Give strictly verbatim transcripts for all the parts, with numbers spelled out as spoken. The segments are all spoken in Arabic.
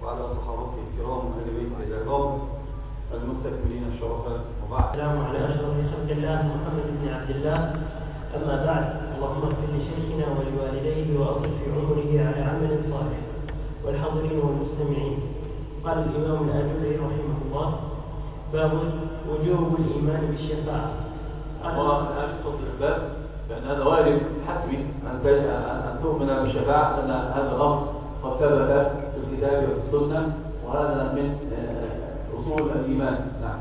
وعلى صحابته الكرام وآل بيته العظام المستكملين الشرفاء، وبعد. السلام على أشرف خلق الله محمد بن عبد الله. أما بعد، اللهم اغفر لشيخنا ولوالديه وأطل في عمره على عمل صالح، والحاضرين والمستمعين. قال الإمام الآجري رحمه الله: باب وجوب الإيمان بالشفاعة. الله من أجل فضل الباب، فإن هذا واجب حتمي أن تؤمن بالشفاعة، أن هذا الأمر قد ثبت في الكتاب وفي السنة، وهذا من أصول الإيمان. نعم.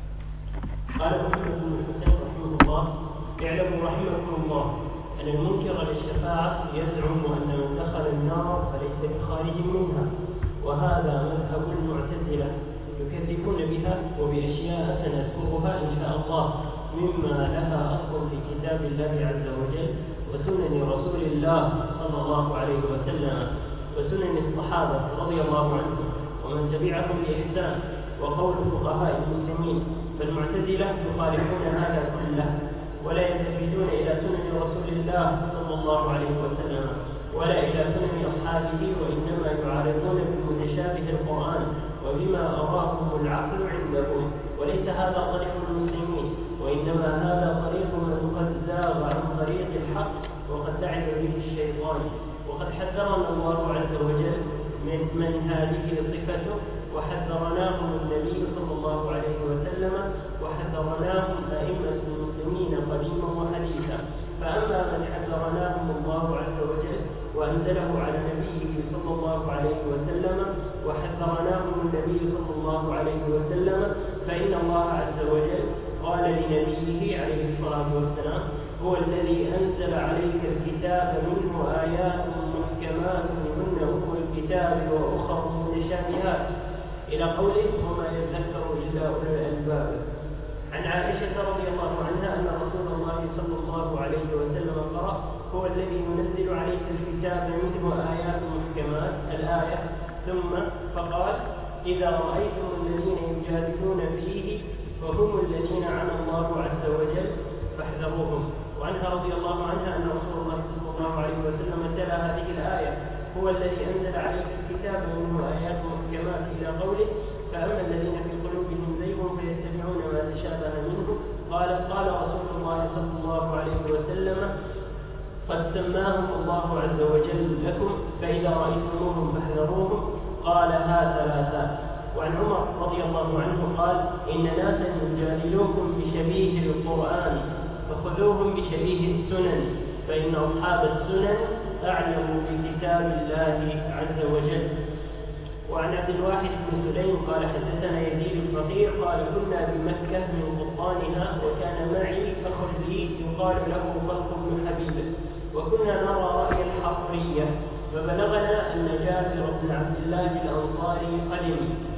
قال محمد بن الحسين رحمه الله: اعلموا رحمكم الله أن المنكر للشفاعة يزعم أن من دخل النار فليس بخارج منها، وهذا مذهب المعتزلة يكذبون بها وبأشياء سنذكرها إن شاء الله مما لها أصل في كتاب الله عز وجل وسنن رسول الله صلى الله عليه وسلم وسنن الصحابة رضي الله عنهم ومن تبعهم بإحسان وقول فقهاء المسلمين. فالمعتزلة يخالفون هذا كله ولا يلتفتون إلى سنن رسول الله صلى الله عليه وسلم ولا إلى سنن أصحابه، وإنما يعارضون بمتشابه القرآن وبما أراهم العقل عندهم، وليس هذا طريق المسلمين، وإنما هذا طريق من قد زاغ عن طريق الحق وقد لعب به الشيطان. وقد حذرنا الله عز وجل من من هذه صفته، وحذرناهم النبي صلى الله عليه وسلم، وحذرناهم أئمة المسلمين قديما وحديثا. فأما من حذرناهم الله عز وجل وأنزله على نبيه صلى الله عليه وسلم وحذرناهم النبي صلى الله عليه وسلم، فإن الله عز وجل قال لنبيه عليه الصلاة والسلام: هو الذي أنزل عليك الكتاب منه آيات محكمات هن أم الكتاب وأخر متشابهات، إلى قوله: وما يذكر إلا أولو الألباب. عن عائشة رضي الله عنها أن رسول الله صلى الله عليه وسلم قرأ: هو الذي ينزل عليك الكتاب منه آيات محكمات الآية، ثم فقال: إذا رأيتم الذين يجادلون فيه فهم الذين عنى الله عز وجل فاحذروهم. وعنها رضي الله عنها أن رسول الله صلى الله عليه وسلم تلا هذه الآية: هو الذي أنزل عليك الكتاب منه آيات محكمات، إلى قوله: فأما الذين في قلوبهم زيغ فيتبعون ما تشابه منه. قال قال رسول الله صلى الله عليه وسلم: قد سماهم الله عز وجل لكم، فإذا رأيتموهم فاحذروهم. قالها ثلاثا. وعن عمر رضي الله عنه قال: إن ناسا يجادلوكم بشبيه القرآن فخذوهم بشبيه السنن، فإن أصحاب السنن أعلموا بكتاب الله عز وجل. وعن عبد الواحد بن سليم قال: حدثنا يزيد الفقير قال: كنا بمكة من قطانها، وكان معي أخ لي يقال له طلق بن حبيب، وكنا نرى رأي الحفرية، فبلغنا أن جابر بن عبد الله الأنصاري قدم،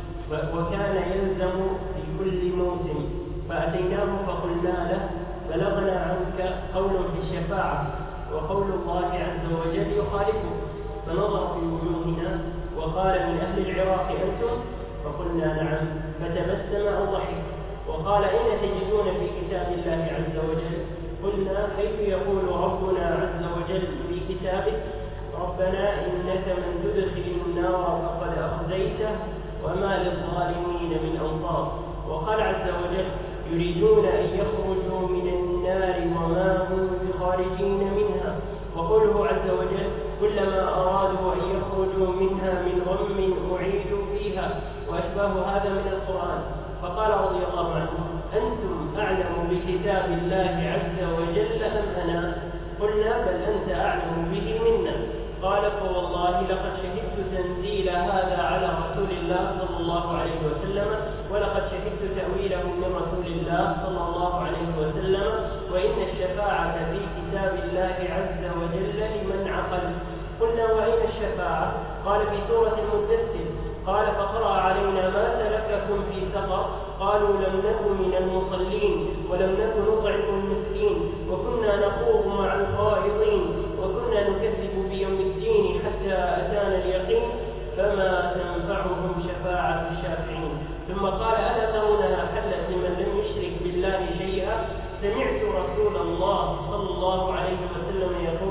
وكان يلزم في كل موسم، فأتيناه فقلنا له: بلغنا عنك قول في الشفاعة وقول الله عز وجل يخالفه. فنظر في وجوهنا وقال: من أهل العراق أنتم؟ فقلنا: نعم. فتبسم أو ضحك وقال: أين تجدون في كتاب الله عز وجل؟ قلنا: حيث يقول ربنا عز وجل في كتابه: ربنا إنك من تدخل النار فقد أخزيته وما للظالمين من أنصار. وقال عز وجل: يريدون أن يخرجوا من النار وما هم بخارجين منها. وقوله عز وجل: كلما أرادوا أن يخرجوا منها من غم أعيدوا فيها، وأشباه هذا من القرآن. فقال رضي الله عنه: أنتم أعلم بكتاب الله عز وجل أم أنا؟ قلنا: بل أنت أعلم به منا. قال: فوالله لقد شهدت تنزيل هذا على رسول الله صلى الله عليه وسلم، ولقد شهدت تأويله من رسول الله صلى الله عليه وسلم، وإن الشفاعة في كتاب الله عز وجل لمن عقل. قلنا: وأين الشفاعة؟ قال: في سورة المدثر. قال: فقرأ علينا: ما سلككم في سقر؟ قالوا: لم نكن من المصلين ولم نكن نطعم المسكين وكنا نخوض مع الخائضين وكنا نكذب بيوم الدين حتى أتانا اليقين فما تنفعهم شفاعة الشافعين. ثم قال: ألا ترونها حلت لمن لم يشرك بالله شيئا؟ سمعت رسول الله صلى الله عليه وسلم يقول: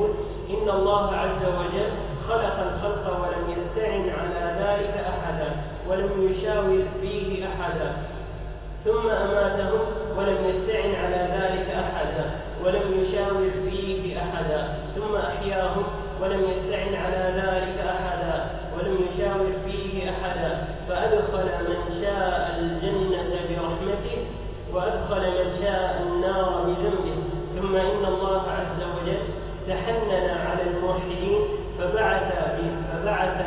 إن الله عز وجل خلق الخلق ولم يستعن على ذلك أحدا ولم يشاور فيه أحدا، ثم أماتهم ولم يستعن على ذلك أحدا ولم يشاور فيه أحدا، ثم أحياهم ولم يستعن على ذلك أحدا ولم يشاور فيه أحدا، فأدخل من شاء الجنة برحمته وأدخل من شاء النار بذنبه. ثم إن الله عز وجل تحنن على الموحدين فبعث فبعث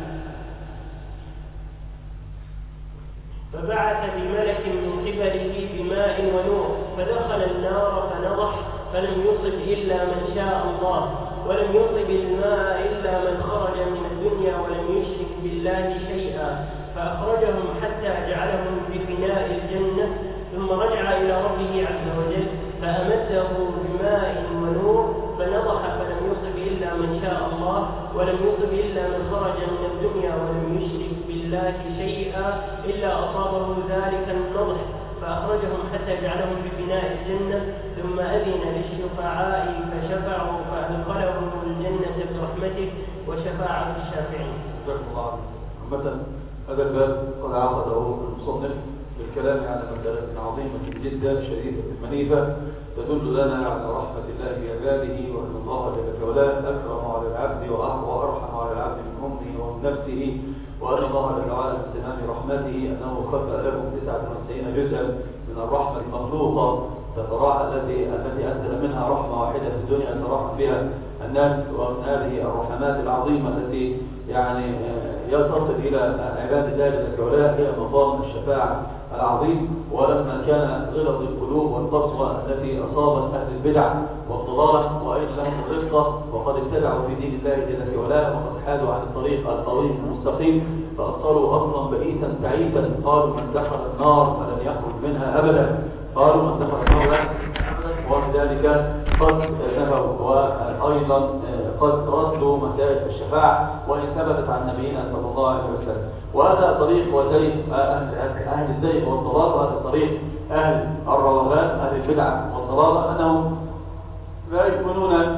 فبعث بملك من قبله بماء ونور فدخل النار فنضح فلم يصب إلا من شاء الله، ولم يصب الماء إلا من خرج من الدنيا ولم يشرك بالله شيئا، فأخرجهم حتى جعلهم بفناء الجنة، ثم رجع إلى ربه عز وجل فأمده بماء ونور فنضح فلم يصب إلا من شاء الله، ولم يصب إلا من خرج من الدنيا ولم يشرك بالله شيئا إلا أصابه ذلك النضح، فأخرجهم حتى جعلهم بفناء الجنة، ثم أذن للشفعاء فشفعوا فأدخلهم الجنة برحمته وشفاعة الشافعين. مثلا هذا الباب قد عقده المصنف بالكلام على مسألة عظيمة جدا شريفة منيفة تدل لنا على رحمة الله بعباده، وأن الله جل وعلا أكرم على العبد وأرحم على العبد من أمه ومن نفسه، وأن الله جل وعلا من تمام رحمته أنه خلق لكم تسعة وتسعين جزءا من الرحمة المخلوقة تتراحى التي التي أنزل منها رحمة واحدة في الدنيا تتراحم بها الناس، ومن هذه الرحمات العظيمة التي يعني يصل إلى عباد الله جل وعلا هي مقام الشفاعة العظيم. ولما كان غلظ القلوب والقسوة التي أصابت أهل البدع والضلالة وأين لهم الرفقة وقد ابتدعوا في دين الله جل وعلا وقد حادوا عن الطريق القويم المستقيم فأصلوا أصلا بئيسا تعيسا، قالوا من دخل النار فلن يخرج منها أبدا، قالوا من دخل النار ولذلك قد نفوا وأيضا قد ردوا مسائل الشفاعة وإن ثبتت عن نبينا صلى الله عليه وسلم. وهذا طريق وزيغ أهل الزيغ والضلال، وهذا طريق أهل الروغان أهل البدع والضلال أنهم لا يؤمنون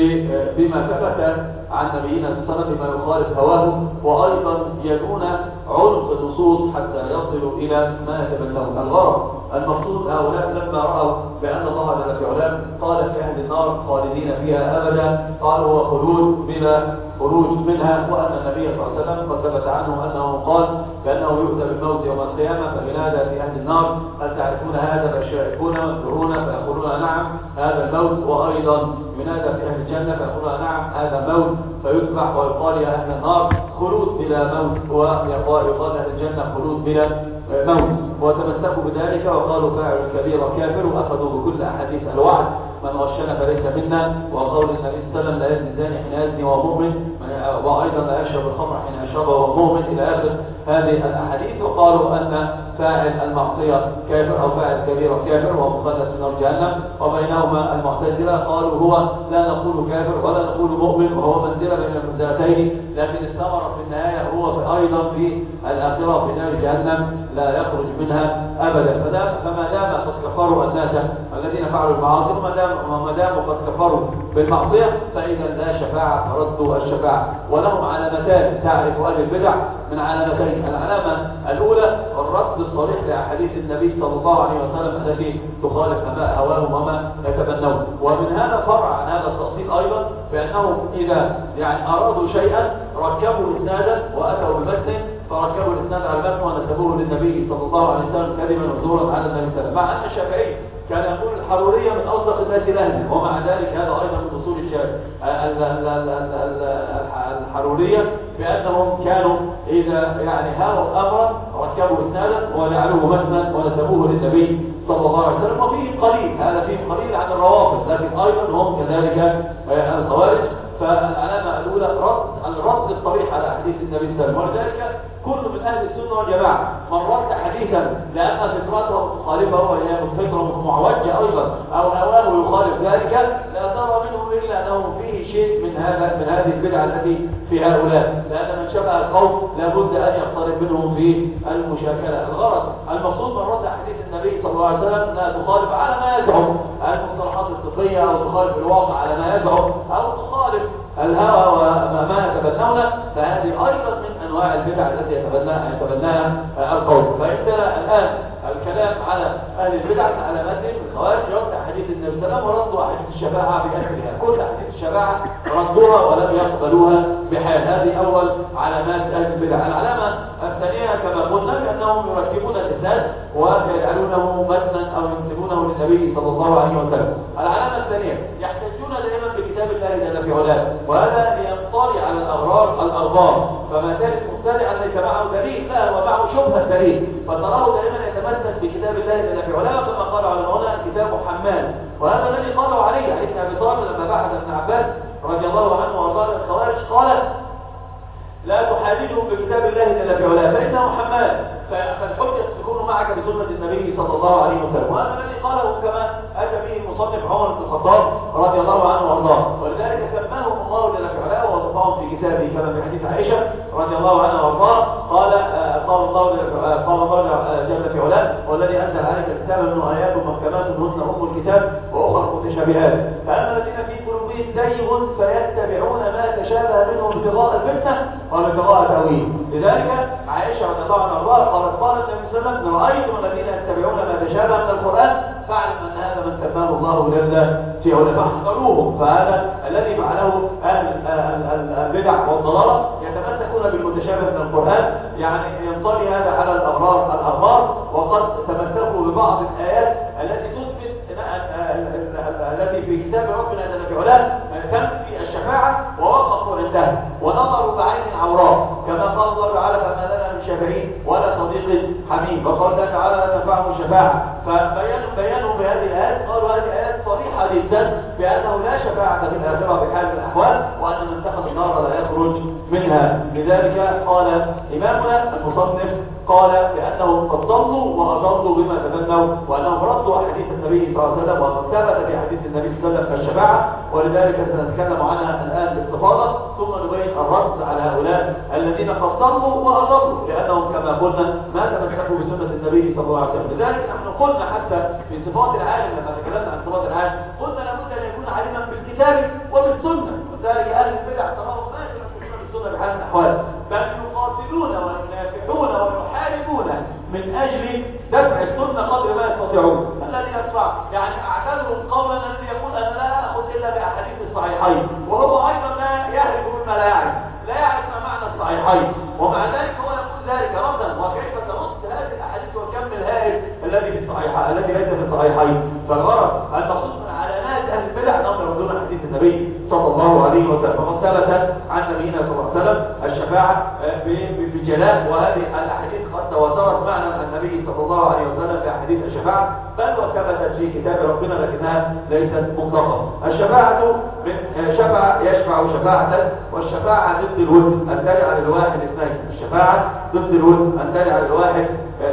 بما ثبت عن نبينا صلى الله عليه وسلم بما يخالف هواهم، وأيضا يدون عنق النصوص حتى يصلوا إلى ما يتبنون. الغرض المقصود هؤلاء لما رأوا بأن الله جل وعلا قال في أهل النار خالدين فيها أبدا قالوا هو خلود بلا خروج منها، وأن النبي صلى الله عليه وسلم قد ثبت عنه أنه قال بأنه يؤتى بالموت يوم القيامة فينادى في أهل النار هل تعرفون هذا فيشاركون وينظرون فيقولون نعم هذا الموت، وأيضا ينادى في أهل الجنة فيقولون نعم هذا الموت، فيذبح ويقال يا أهل النار خلود بلا موت، ويقال أهل الجنة خلود بلا موت، وتمسكوا بذلك وقالوا فاعل الكبير كافر، وأخذوا بكل أحاديث الوعد من غشنا فليس منا، وقول النبي صلى الله عليه وسلم لا يزني الزاني حين يزني وهو مؤمن، وأيضا لا يشرب الخمر حين يشربه وهو مؤمن إلى آخر هذه الأحاديث. وقالوا أن فاعل المعصية كافر أو فاعل كبير كافر ومخلد في نار جهنم، وبينهما المعتزلة قالوا هو لا نقول كافر ولا نقول مؤمن وهو منزلة بين المنزلتين، لكن الثمرة في النهاية هو في أيضا في الآخرة في نار جهنم لا يخرج منها أبدا. فما دام قد كفروا الناس الذين فعلوا المعاصي وما داموا قد كفروا بالمعصية فإذا لا شفاعة فردوا الشفاعة. ولهم علامتان تعرف أهل البدع من علامتين: العلامة الأولى الرد الصريح لأحاديث النبي صلى الله عليه وسلم التي تخالف ما هواهم وما يتبنون، ومن هذا فرع عن هذا التأصيل أيضا بأنهم إذا يعني أرادوا شيئا ركبوا إسنادا وأتوا بمتن فركبوا الإسناد على المتن ونسبوه للنبي صلى الله عليه وسلم كذبا وزورا على النبي صلى الله عليه وسلم، مع أن الشافعي كان يقول الحرورية من أصدق الناس لهجة، ومع ذلك هذا أيضا من أصول الحرورية بأنهم كانوا إذا يعني هاوا أمرا ركبوا إسنادا وجعلوه متنا ونسبوه للنبي صلى الله عليه وسلم. وفيه قليل هذا فيه قليل عن الروافض، لكن أيضا هم كذلك الخوارج. فالعلامة الأولى رد الرد الصريح على حديث النبي صلى الله عليه وسلم، ولذلك كل من أهل السنة والجماعة من رد حديثا لأن فطرته مخالفة وهي فطرة معوجة أيضا أو هواه يخالف ذلك لا ترى منه إلا أنه فيه شيء من هذا من هذه البدعة التي في هؤلاء، لأن من شبه القوم لابد أن يقترب منهم في المشاكلة. الغرض المقصود من رد حديث النبي صلى الله عليه وسلم لا تخالف على ما يزعم المصطلحات الطبية أو تخالف الواقع على ما يزعم أو تخالف الهوى وما ما يتبنونه، فهذه أيضا من أنواع البدع التي يتبناها يتبناها القوم. فعندنا الآن الكلام على أهل البدع على متن الخوارج رد أحاديث النبي صلى الله عليه وسلم وردوا أحاديث الشفاعة بأهلها، كل أحاديث الشفاعة ردوها ولم يقبلوها بحال. هذه أول علامات أهل البدع. العلامة الثانية كما قلنا بأنهم يركبون الإسناد ويجعلونه متنا أو ينسبونه للنبي صلى الله عليه وسلم. العلامة الثانية يحتجون دائما بكتاب الله جل في علاه، وهذا لينطلي على الأغرار الأرباب، فما كانت مبتدعا ليس معه دليل، لا هو معه شبهة دليل، فتراه دائما يتمسك بكتاب الله جل في علاه، كما قال علماؤنا الكتاب حمال، وهذا الذي قالوا عليه علي بن ابي طالب لما بعث ابن عباس رضي الله عنه وارضاه الخوارج قال لا تحاججهم بكتاب الله جل في علاه فانه حمال، فالحجه تكون معك بسنه النبي صلى الله عليه وسلم. وهذا الذي قاله كما اتى به المصنف عمر بن الخطاب رضي الله عنه وارضاه، ولذلك سماهم الله جل في علاه ووصفهم في كتابه كما في حديث عائشه رضي الله عنها وارضاه قال قال الله قال الله جل في علاه والذي انزل عليك الكتاب منه ايات محكمات هن ام الكتاب واخرى متشابهات، فاما الذين في قلوبهم زيغ فيتبعون ما تشابه منه ابتغاء الفتنه وابتغاء تاويل. لذلك عائشه رضي الله عنها وارضاها قالت قال النبي صلى الله عليه وسلم رايتم الذين يتبعون ما تشابه من القران فاعلم ان هذا من سماه الله جل في علاه فاحذروهم. فهذا الذي فعله اهل البدع والضلاله يتمسكون بالمتشابه من القران، يعني ينطلي هذا على الاغرار الارباب، وقد تمسكوا ببعض الايات التي تثبت التي في كتاب ربنا جل في علاه تنفي الشفاعه ووقفوا عندها ونظروا بعين عوراء، كما قال الله تعالى فما لنا من شافعين ولا صديق حميم، وقال الله تعالى لا تنفعهم الشفاعه، فبينوا بيانوا بهذه الايات قالوا هذه ايات صريحه جدا بانه لا شفاعه في الاخره بحال من الاحوال، وان من دخل النار لا يخرج منها. لذلك قال امامنا المصنف قال بانهم قد ضلوا واضلوا بما تمنوا، وانهم ردوا احاديث النبي صلى الله عليه وسلم وقد ثبت في حديث النبي صلى الله عليه وسلم الشفاعه، ولذلك سنتكلم عنها الان باستفاضه ثم نبين الرد على هؤلاء الذين قد ضلوا واضلوا، لانهم كما قلنا ما تمسكوا بسنه النبي صلى الله عليه وسلم. لذلك نحن قلنا حتى في صفات العالم لما تكلمنا عن صفات العالم قلنا لابد ان يكون عالما بالكتاب وبالسنه، وذلك اهل البدع تراهم ما يتمسكون بالسنه بحال من الاحوال، بل يقاتلون وينافحون ويحاربون من اجل دفع السنه قدر ما يستطيعون. الذي يدفع يعني اعتذروا قولا الذي يقول انا لا اخذ الا باحاديث الصحيحين، وهو ايضا لا يعرف مما لا يعرف، لا يعرف ما معنى الصحيحين، ومع ذلك هو يقول ذلك ردا، وكيف ترد هذه الاحاديث والكم الهائل الذي في الصحيحين الذي ليس في الصحيحين. فالغرض ان نقص من علامات اهل البدع انهم يردون حديث النبي صلى الله عليه وسلم، وقد ثبت عن نبينا صلى الله عليه وسلم الشفاعه بجلاء، وهذه الاحاديث قد تواترت معنا عن النبي صلى الله عليه وسلم في احاديث الشفاعه، بل وثبتت في كتاب ربنا لكنها ليست مطلقه. الشفاعه من شفع يشفع شفاعه، والشفاعه ضد الود ان تجعل الواحد اثنين، الشفاعه ضد الود ان تجعل الواحد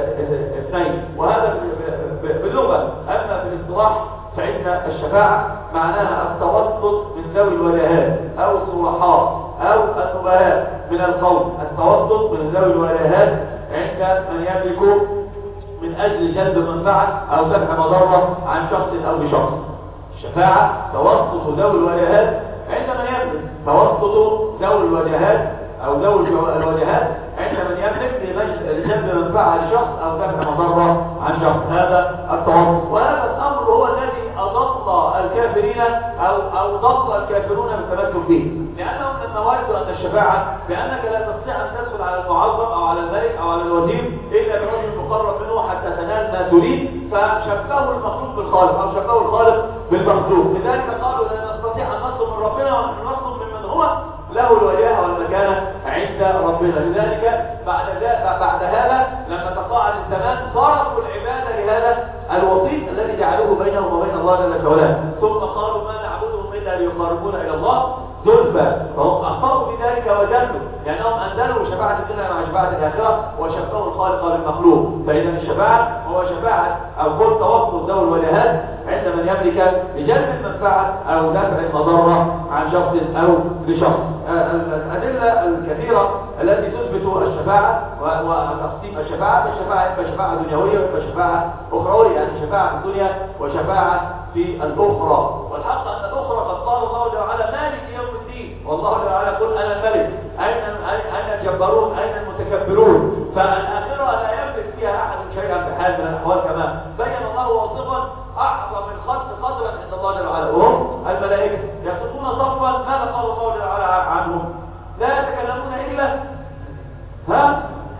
اثنين، وهذا باللغه. اما في الاصطلاح فإن الشفاعة معناها التوسط من ذوي الولايات أو الصلحاء أو النبهاء من القوم، التوسط من ذوي الولايات عند من يملك من أجل جلب منفعة أو دفع مضرة عن شخص أو بشخص. الشفاعة توسط ذوي الولايات عند من يملك، توسط ذوي الولايات أو ذوي الوجهات عند من يملك لجلب منفعة لشخص أو دفع مضرة عن شخص، هذا التوسط. وهذا الأمر هو الذي أضل الكافرين أو أو ضل الكافرون بالتمسك به، لأنه من الموارد أن الشفاعة بأنك لا تستطيع أن تدخل على المعظم أو على الملك أو على الوزير إلا برجل مقرب منه حتى تنال ما تريد، فشبهوا المخلوق بالخالق أو شبهوا الخالق بالمخلوق. لذلك قالوا لا نستطيع أن نطلب من ربنا ونحن نطلب ممن هو له الوجاهة والمكانة عند ربنا. لذلك بعد بعد هذا لما تقاعد الزمان صرفوا العبادة لهذا الوسيط الذي جعلوه بينهم وبين الله جل وعلا، ثم قالوا ما نعبدهم إلا ليقربونا إلى الله زلفى، فهم أخطأوا بذلك وجلوا، لأنهم أنزلوا شفاعة الدنيا مع شفاعة الآخرة وشبهوا الخالق بالمخلوق. فإذا الشفاعة هو شفاعة أو كل توسط ذوي الولايات عند من يملك لجلب المنفعة أو دفع المضرة عن شخص أو لشخص. الأدلة الكثيرة التي تثبت الشفاعة وتقسيم الشفاعة، الشفاعة إما شفاعة دنيوية وإما شفاعة أخروية، يعني شفاعة في الدنيا وشفاعة في الأخرى. والحق أن الأخرى قد قال الله جل وعلا مالك يوم الدين، والله تعالى يقول انا الملك، اين اين الجبارون، اين المتكبرون؟ فالاخره لا يملك فيها احد شيئا بحال من الاحوال، كما بين الله واصفا اعظم الخلق قدرا عند الله جل وعلا وهم الملائكه يصفون صفا. ماذا قال الله جل وعلا عنهم؟ لا يتكلمون الا ها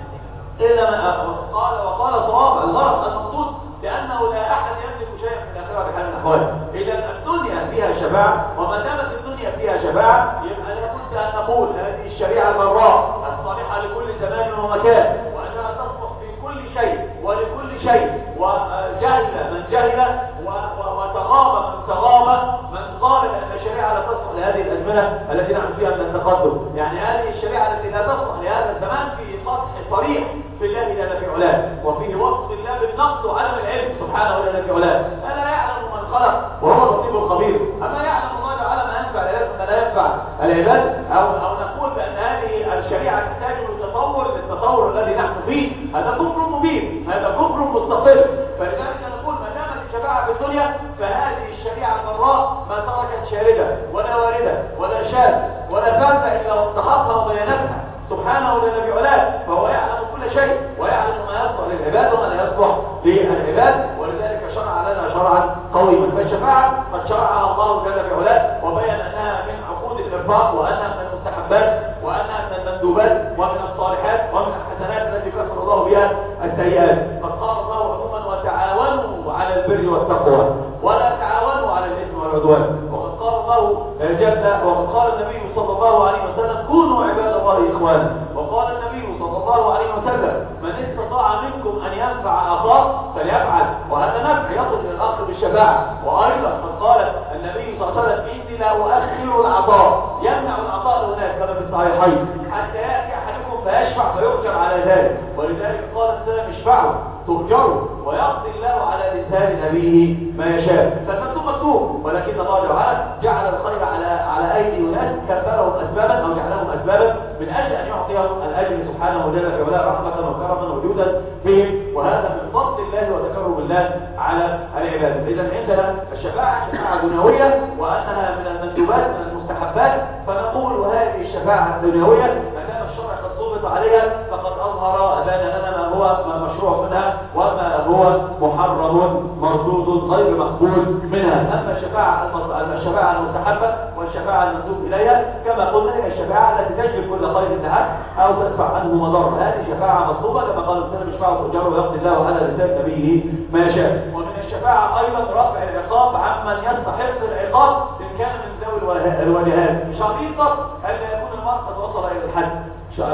الا من قال وقال صواب. الغرض المقصود لانه لا احد يملك شيئا في الاخره بحال من الاحوال. اذا الدنيا فيها شفاعه، وما دامت الدنيا فيها شفاعه يبقى لابد ان نقول هذه الشريعه البراء الصالحه لكل زمان ومكان، وانها تصلح في كل شيء ولكل شيء، وجهل من جهل وتغاب من تغاب من قال ان الشريعه لا تصلح لهذه الازمنه التي نحن فيها من التقدم. يعني هذه الشريعه التي لا تصلح لهذا الزمان في سطح صريح في الله جل في علاه، وفيه وصف الله بالنقص وعدم العلم سبحانه جل في علاه. الا يعلم من خلق وهو اللطيف الخبير. اما يعلم الله تعالى ما ينفع العباد وما لا ينفع العباد، او او نقول بان هذه الشريعه تحتاج للتطور للتطور الذي نحن فيه، هذا كفر مبين، هذا كفر مستقل. فلذلك نقول ما دامت الشفاعه في الدنيا فهذه الشريعه الضراء ما تركت شارده ولا وارده ولا شاذ ولا فاذ الا واستحقها وبينتها سبحانه جل في علاه. فهو يعلم كل شيء ويعلم ما يصلح للعباد وما لا يصلح للعباد، ولذلك شرع لنا شرعا قويما. فالشفاعه قد شرعها الله جل في علاه وبين انها من عقود الارفاق، وانها من المستحبات، وانها من المندوبات ومن الصالحات ومن الحسنات التي كفر الله بها السيئات. قد قال الله عموما وتعاونوا على البر والتقوى ولا تعاونوا على الاثم والعدوان. وقد قال الله جل وقد قال النبي صلى الله عليه وسلم كونوا عباد الله اخوانا. وقال النبي صلى الله عليه وسلم من استطاع منكم ان ينفع اخاه فليفعل، وهذا نفع يصل الى الاخ بالشفاعه. وايضا قد قال النبي صلى الله عليه وسلم اني لا اؤخر العطاء، يمنع العطاء هناك كما في الصحيحين حتى ياتي احدكم فيشفع فيؤجر على ذلك. ولذلك قال السلام اشفعوا تؤجروا ويقضي الله على لسان نبيه ما يشاء. فالمكتوب مكتوب، ولكن الله تعالى جعل الخير على على ايدي ناس كفرهم اسبابا او جعلهم اسبابا من اجل ان يعطيهم الاجر سبحانه جل في علاه رحمه وكرما وجودا بهم، وهذا من فضل الله وتكرم الله على العباد. اذا عندنا الشفاعه شفاعه دنيويه وانها من المندوبات من المستحبات، فنقول هذه الشفاعه الدنيويه ما دام الشرع قد ضبط عليها فقد اظهر بان لنا ما هو ما مشروع منها وما هو محرم مردود غير مقبول منها. اما الشفاعه الشفاعه المستحبه والشفاعه المندوب اليها كما قلنا هي الشفاعه التي تجلب كل خير لها او تدفع عنه مضره، هذه شفاعه مطلوبه كما قال النبي اشفعوا تؤجروا ويقضي الله على لسان نبيه ما يشاء. ومن الشفاعه ايضا رفع العقاب عمن يستحق العقاب ان كان من ذوي الوجهات، شريطه الا يكون المرء قد وصل الى الحد.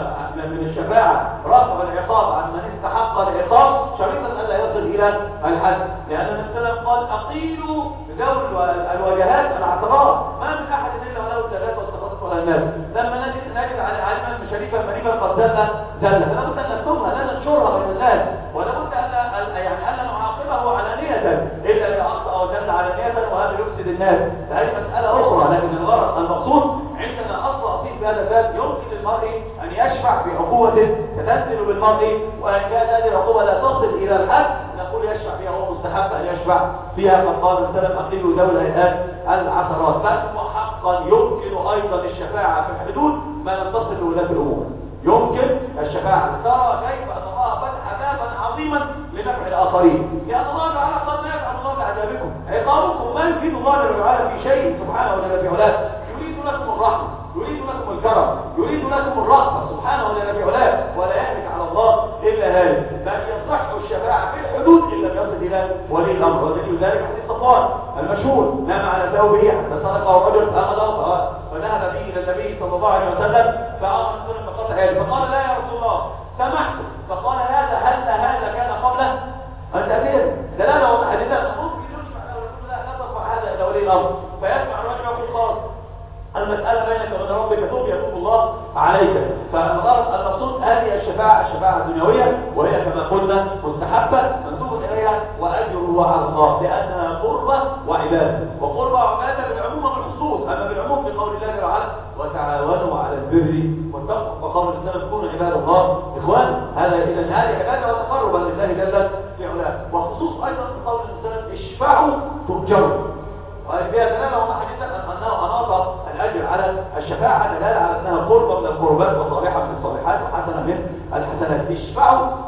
من الشفاعة رفع العقاب عن من استحق العقاب شريطا ألا يصل إلى الحد، لأن النبي صلى الله عليه وسلم قال أقيلوا ذوي الوجهات العثرات، ما من أحد إلا وله الثلاثة والتخصص ولا الناس. لما نجد نجد على علما شريفا مريفا قد زل زل، فلا بد أن نكتمها لا ننشرها بين الناس، ولا بد أن يعني ألا نعاقبه علانية إلا إذا أخطأ وجل علانية، وهذا يفسد الناس. هذه مسألة أخرى، لكن الغرض المقصود عندنا أصل أصيل في هذا الباب يمكن للمرء أن يشفع بعقوبة تتنزل بالمرء، وإن كانت هذه العقوبة لا تصل إلى الحد نقول يشفع فيها، هو مستحب أن يشفع فيها. قد قال السلام أقيلوا ذوي الهيئات العثرات. بل وحقا يمكن أيضا الشفاعة في الحدود ما لم تصل لولاة الأمور. يمكن الشفاعة. ترى كيف أن الله فتح بابا عظيما لنفع الآخرين، لأن الله تعالى قد لا يفعل الله بعذابكم، عقابكم ما يفيد الله تعالى في شيء سبحانه وتعالى في علاه، يريد لكم الرحمة، يريد لكم الكرم، يريد لكم الرحمة سبحانه وتعالى في علاه، ولا يهلك على الله إلا هذا. بل يصح الشفاعة في الحدود إن لم يصل إلى ولي الأمر. ودليل ذلك حديث صفوان المشهور نام على ثوبه حتى سرقه الرجل فأخذه فذهب به إلى النبي صلى الله عليه وسلم فأمر الرسول فقطع يده، فقال لا يا رسول الله سمحت، فقال هذا هل هذا كان قبله؟ أنت أمير دلالة ومحدثة ممكن يشفع له لا لا ترفع هذا إلى ولي الأمر، فيسمع الرجل يقول خلاص المسألة بينك وبين ربك توب يتوب الله عليك. فالغرض المقصود هذه الشفاعة الشفاعة الدنيوية، وهي كما قلنا مستحبة مندوب إليها وأجره على الله، لأنها قربة وعبادة، وقربة وعبادة بالعموم والخصوص. أما بالعموم في قول الله تعالى وتعاونوا على البر والتقوى، وقول الإسلام كونوا عباد الله إخوان. هذا إذا هذه عبادة وتقربا لله جل في علاه. وخصوص أيضا في قول الإسلام اشفعوا تؤجروا، وفيها دلاله ومحادثه انه اناط الاجر على الشفاعه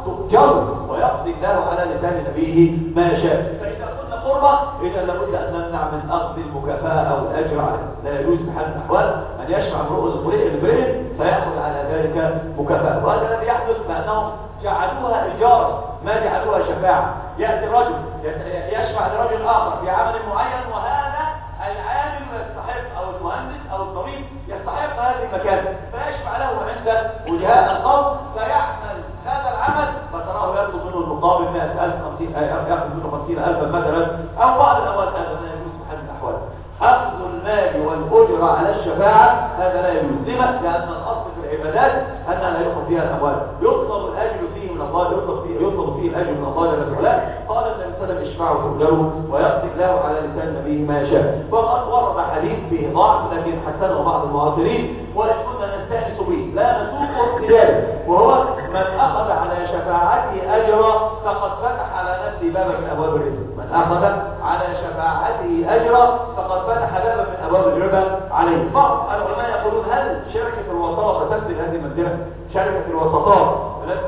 تؤجر ويقضي الله على لسان نبيه ما يشاء. فإذا قلنا قربة إذا لابد أن نمنع من أخذ المكافأة أو الأجر عليه. لا يجوز بحال من الأحوال أن يشفع امرؤ امرئ فيأخذ على ذلك مكافأة. وهذا الذي يحدث بأنهم جعلوها إجارة ما جعلوها شفاعة. يأتي رجل يشفع لرجل آخر في عمل معين، وهذا العامل يستحق أو المهندس أو الطبيب يستحق هذه المكانة، فيشفع له عند وجهاء القوم فيعمل هذا العمل فتراه يطلب منه المقابل مئة ألف يأخذ منه خمسين ألفا مثلا أو بعض الأموال. هذا لا يجوز في حال من الأحوال. أخذ المال والأجرة على الشفاعة هذا لا يجوز. لما؟ لأن الأصل في العبادات أنها لا يؤخذ فيها الأموال، يطلب الأجر فيه من الله، يطلب فيه, يطلب فيه الأجر من الله جل وعلا. قال النبي صلى الله عليه وسلم اشفعوا تؤجروا ويقضي الله على لسان نبيه ما يشاء. وقد ورد حديث فيه ضعف لكن حسنه بعض المعاصرين ولكننا نستأنس به لا نسوقه بذلك، وهو من أخذ على شفاعته أجرا فقد فتح على نفسه بابا من أبواب الربا. من أخذ على شفاعته أجرا فقد فتح بابا من أبواب الربا عليه. بعض العلماء يقولون هل شركة الوساطة تمثل هذه المنزلة؟ شركة الوساطات التي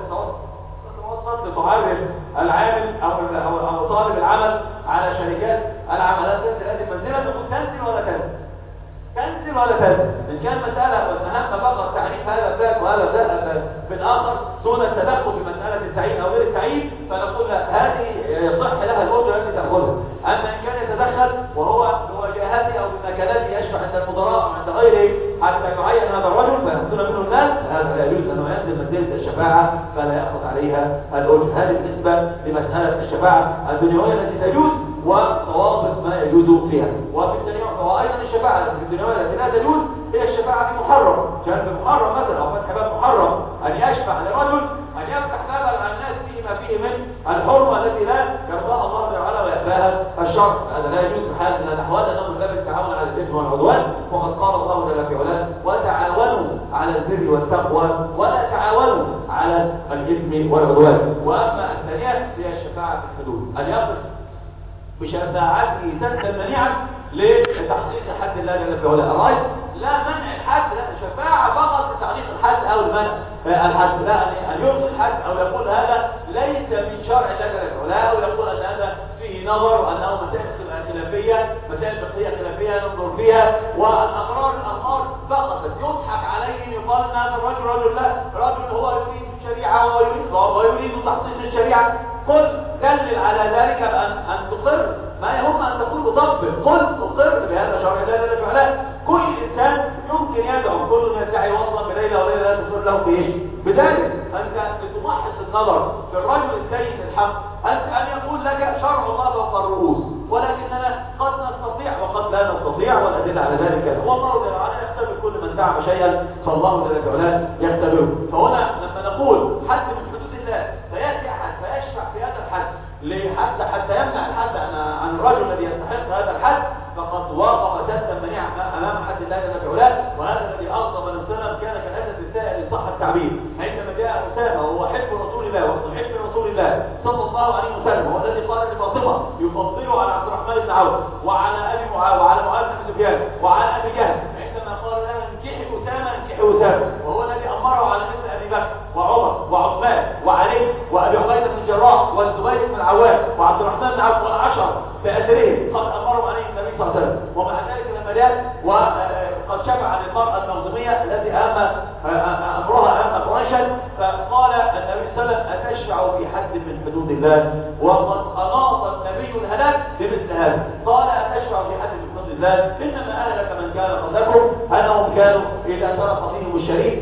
تتوسط لتعرف العامل أو أو أو طالب العمل على شركات العمل، هل تمثل هذه المنزلة؟ نقول تنزل ولا تنزل؟ تنزل ولا تنزل؟ إن كان مسألة والأهم فقط تعريف هذا الذات وهذا الذات في الآخر دون التدخل في مسألة التعيين أو غير التعيين، فنقول هذه يصح لها الأجرة التي تأخذها. أما إن كان يتدخل وهو بوجاهته أو بمكانته يشفع عند المدراء أو عند غيره حتى يعين هذا الرجل فيأخذون منه الناس، هذا لا يجوز أنه ينزل منزلة الشفاعة فلا يأخذ عليها الأجر. هذه بالنسبة لمسألة الشفاعة الدنيوية التي تجوز وضوابط ما يجوز فيها. وفي الدنيا وأيضا الشفاعة في الدنيوية التي لا تجوز هي الشفاعة في محرم. كان في محرم مثلا أو فتح باب محرم أن يشفع لرجل أن يفتح بابا على الناس فيه ما فيه من الحرمة التي لا يرضاها الله تعالى ويأباها الشرع. هذا لا يجوز في حال من الأحوال أنه من باب التعاون على الإثم والعدوان، وقد قال الله جل في علاه وتعاونوا على البر والتقوى ولا تعاونوا على الإثم والعدوان. وأما الثانية هي الشفاعة في الحدود، أن يقف بشفاعته سدا منيعا لتحقيق حد الله جل في علاه. الرأي لا منع الحد، لا شفاعة فقط لتحقيق الحد أو المنع الحد، لا أن يلغي الحد أو يقول هذا ليس من شرع الله جل في علاه أو يقول أن هذا فيه نظر وأنه مسائل خلافية مسائل فقهية خلافية ننظر فيها، والأقرار الأمر فقط يضحك عليه يقال أن هذا الرجل رجل لا رجل هو يريد الشريعة ويريد ويريد تحقيق الشريعة. قل دلل على ذلك بأن أن تقر ما يهم أن تقول تطبق، قل تقر بهذا شرع الله جل وعلا. كل إنسان يمكن يدعو كل من يدعي وصلا بليلة وليلة لا تصير له بإيش؟ بذلك أنت بتمحص النظر في الرجل السيد الحق أنت أن يقول لك شرع الله فوق الرؤوس، ولكننا قد نستطيع وقد لا نستطيع والأدلة على ذلك. والله تعالى يختبر كل من دعم شيئا فالله جل وعلا يختبره. فهنا لما نقول حد من حدود الله فيأتي أحد فيشفع في هذا الحد حتى حتى يمنع الحد عن الرجل الذي يستحق هذا الحد فقد وقف سدا منيعا امام حد الله جل وعلا. وهذا الذي اغضب النبي صلى الله عليه وسلم كان كالاسد السائل صح التعبير عندما جاء اسامه وهو حب رسول الله وحب رسول الله صلى الله عليه وسلم، هو الذي قال لفاطمه يفضله على عبد الرحمن بن عوف وعلى ابي معاويه وعلى معاذ بن سفيان وعلى ابي جهل، عندما قال لها انكحي اسامه انكحي اسامه، وهو الذي امره على مثل ابي بكر وعمر وعثمان وعلي وابي عبيده بن الجراح والزبير بن العوام وعبد الرحمن بن عوف والعشر بأسرهم قد أمروا عليه النبي صلى الله عليه وسلم. ومع ذلك لما جاء وقد شفع عن المرأة المخزومية التي أهم أمرها أهم قريشا فقال النبي صلى الله عليه وسلم أتشفع في حد من حدود الله؟ وقد أناط النبي الهلاك بمثل هذا، قال أتشفع في حد من حدود الله؟ إنما أهلك من كان قبلكم أنهم كانوا إذا سرق فيهم الشريف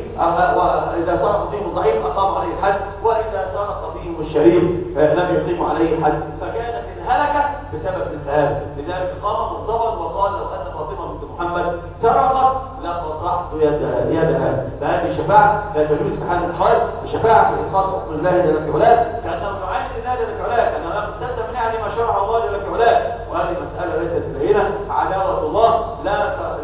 وإذا سرق فيهم الضعيف أقاموا عليه الحد، وإذا سرق فيهم الشريف لم يقيموا عليه الحد، فكانت الهلكة بسبب الذهاب. لذلك قام مصطفى وقال لو أن فاطمة بنت محمد سرقت لقطعت يدها يدها. فهذه شفاعة لا تجوز في حال الحال. الشفاعة في إسقاط حكم الله جل في علاه كأنه يعين الله جل في علاه كأنه لا مستلزم من يعني ما شرع الله جل في علاه. وهذه مسألة ليست بينة. عداوة الله لا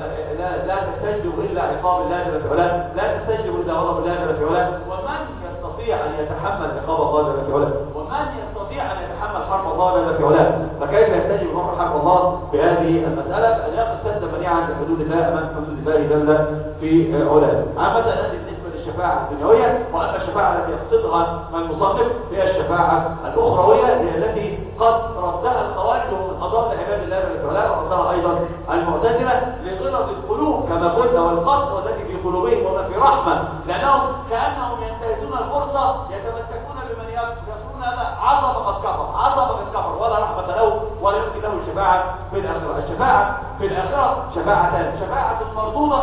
لا لا تستجلب إلا عقاب الله جل في علاه، لا تستجلب إلا غضب الله جل في علاه. ومن يستطيع أن يتحمل عقاب الله جل في علاه؟ ومن يستطيع أن يتحمل حرب الله جل في علاه؟ فكيف يستجيب امر حق الله بهذه المسألة؟ أن يقف سدا منيعا بحدود الله أمام حدود الله جل في علاه. عامة هذه بالنسبة الشفاعة الدنيوية، وأما الشفاعة التي يقصدها المصنف هي الشفاعة الأخروية، هي التي قد ردها الخوارج من أضل عباد الله بالعلاء، وردها أيضا المعتزلة لغلظ القلوب كما قلنا، والقسوة التي في قلوبهم وما في رحمة، لأنهم كأنهم ينتهزون الفرصة يتمسكون بمن يقولون هذا عظم قد كفر، عظم قد كفر، ولا رحمة له ولا يمكن له الشفاعة في الآخرة. الشفاعة في الآخرة شفاعتان: شفاعة مرضونة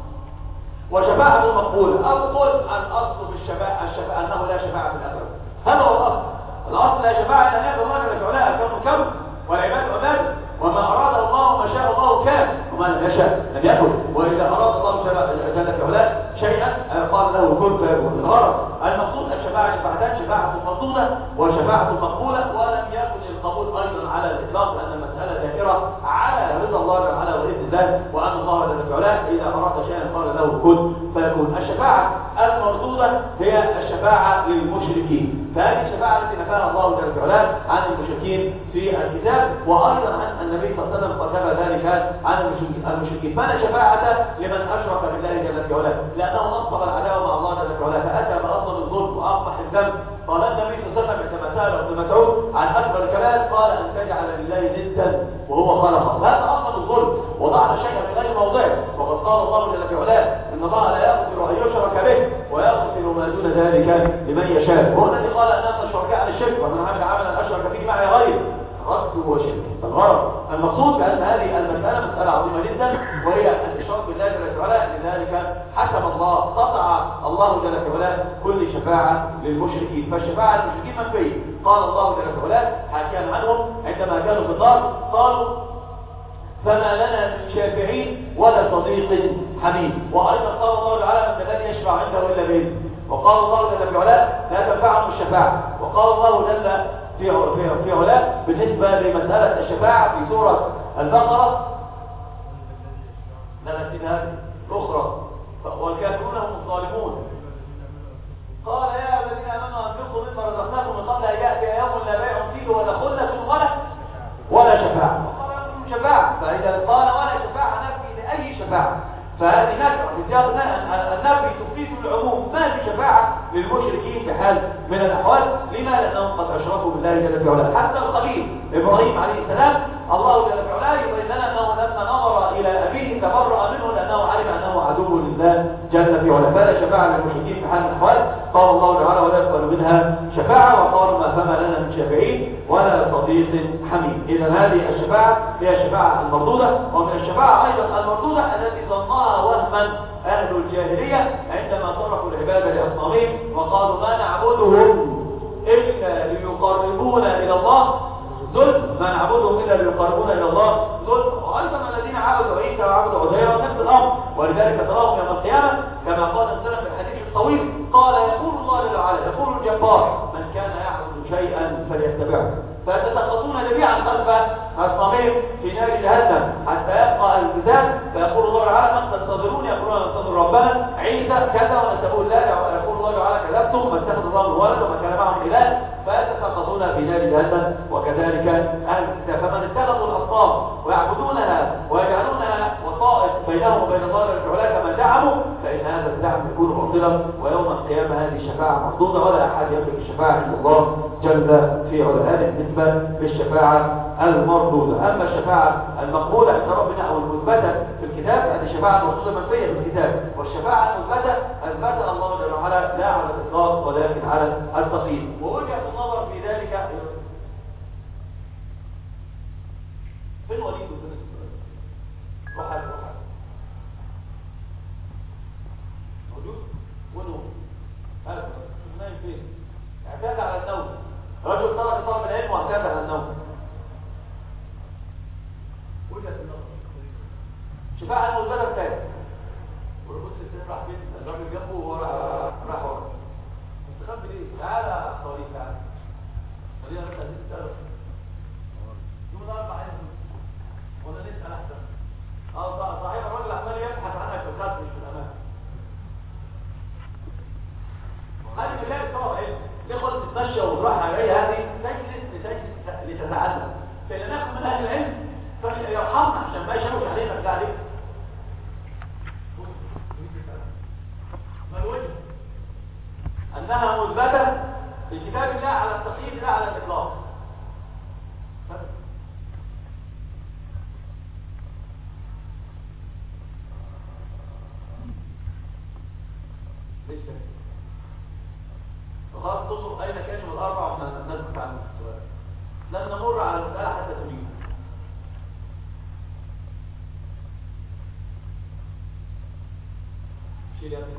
وشفاعة مقبولة. أقول الأصل في الشفاعة الشفاعة أنه لا شفاعة في الآخرة، هذا هو الأصل. الأصل لا شفاعة إلا أن يكون الله جل وعلا الكون كون والعباد عباد، وما أراد الله وما شاء الله كان، وما لم يشاء لم يكن، وإذا أراد الله جل وعلا شيئا قال له كن فيكون. الغرض المقصود الشفاعة شفاعتان: شفاعة مرضونة وشفاعة مقبولة، ولم يكن القبول أيضا على الإطلاق، لأن المسألة دائرة على رضا الله جل وعلا وإذن الله، وأن الله جل وعلا إذا أراد شيئا قال له كن فيكون. الشفاعة المردودة هي الشفاعة للمشركين، فهذه الشفاعة التي نفاها الله جل وعلا عن المشركين في الكتاب، وأيضا عن النبي صلى الله عليه وسلم قد نفى ذلك عن المشركين. فلا شفاعة لمن أشرك بالله جل وعلا، لأنه نصب العداوة مع الله جل وعلا، فأتى بأفضل الظلم وأقبح الذنب. قال النبي صلى الله عليه وسلم كما سأل ابن مسعود عن أكبر الكبائر، قال أن تجعل لله ندا وهو خلقه. هذا أفضل الظلم، وضعنا شيئا في غير موضعه، وقد قال الله جل وعلا إن الله لا يغفر أن يشرك به ويغفر ما دون ذلك لمن يشاء. هو الذي قال أن أما الشركاء للشرك، ومن عمل عملا أشرك فيه معي غيره رده وشرك. الغرض المقصود بأن هذه المسألة مسألة عظيمة جدا، وهي الإشراك بالله جل وعلا. لذلك حكم الله، قطع الله جل وعلا كل شفاعة للمشركين، فالشفاعة للمشركين منفية. قال الله جل وعلا حكيا عنهم عندما كانوا في النار، قالوا فما لنا من شافعين ولا صديق حميم. وأيضا قال الله تعالى من الذي يشفع عنده إلا بإذنه. وقال الله جل وعلا لا تنفعهم الشفاعة. وقال الله جل في في في علاه بالنسبة لمسألة الشفاعة في سورة البقرة: لا نسينا الأخرى والكافرون هم الظالمون. قال يا الذين آمنوا أنفقوا مما رزقناكم من قبل أن يأتي يوم لا بيع فيه ولا خلة ولا ولا شفاعة. وقال لكم شفاعة، فإذا قال ولا شفاعة نفي لأي شفاعة، فهذه نكرة في سياق النفي تفيد العموم، ما في شفاعة للمشركين بحال من الأحوال. لما؟ لأنهم قد أشركوا بالله جل وعلا. حتى الخليل إبراهيم عليه السلام الله جل وعلا يبين لنا أنه لما نظر إلى أبيه تبرأ منه، لأنه علم أنه عدو لله جل وعلا. فلا شفاعة للمشركين بحال من الأحوال. قال الله تعالى ولا يقبل منها شفاعة، وقال ما فما لنا من شافعين ولا صديق حميم. إذا هذه الشفاعة هي الشفاعة المردودة. ومن الشفاعة أيضا المردودة التي ظنها وهما أهل الجاهلية عندما صرفوا العبادة لأصنامهم وقالوا ما نعبدهم إلا ليقربونا إلى الله ظلم، ما نعبدهم إلا ليقربونا إلى الله ظلم. وأيضا الذين عبدوا عيسى وعبدوا عزير نفس الأمر، ولذلك تراهم يوم القيامة كما قال السلام في الحديث الطويل، قال يقول الله جل وعلا يقول الجبار من كان يعبد شيئا فليتبعه، فيتسقطون جميعا خلف أصنامهم في نار جهنم حتى يبقى الكتاب، فيقول الله تعالى من تنتظرون؟ يقولون ننتظر ربنا عيسى كذا، ونقول لا، يقول الله تعالى كذبتم ما اتخذ الله من ولد وما كان معهم اله، فيتسقطون في نار جهنم. وكذلك اهل الكتاب فمن اتخذوا الاصنام ويعبدونها ويجعلونها وسائط بينهم وبين الله جل وعلا كما زعموا، فان هذا الزعم يكون باطلا، ويوم القيامه هذه الشفاعه مردوده، ولا احد يملك الشفاعه عند الله جل في علا. هذه بالنسبه للشفاعه المردوده. اما الشفاعه المقبوله عند ربنا او المثبته في الكتاب، هذه الشفاعه المردوده منفيه في الكتاب، والشفاعه المثبته اثبتها الله جل وعلا لا على الاطلاق ولكن على التقييد. ووجهه النظر في ذلك في الوليد بن روح روح موجود ونوم هذا نايم فين؟ اعتاد على النوم، رجل طلب طلب العلم واعتاد على النوم. وجهة النظر شفاعة المثبتة الثانية، والقدس الثاني راح فين؟ الراجل جنبه وهو راح ورا. مستخبي ليه؟ تعالى صليب تعالى خلينا بس عايزين نسأله يوم الأربع عايزين ولا نسأل أحسن؟ اه صحيح الراجل عمال يبحث عنك في الخلف مش في الأمام. هذه بالله طبعا علم تاخد تتمشى وتروح على هذه تجلس لتجلس لتتعلم، فإذا ناخد من أهل العلم فيرحمنا عشان ما يشوش علينا بتاع عليك. ما الوجه؟ أنها مثبتة في كتاب الله على التقييد لا على الإطلاق. وخلاص تنظر أين كانوا الأربع عشان نثبت عن السؤال. لن نمر على المسألة حتى تجيب. شيل يا ابني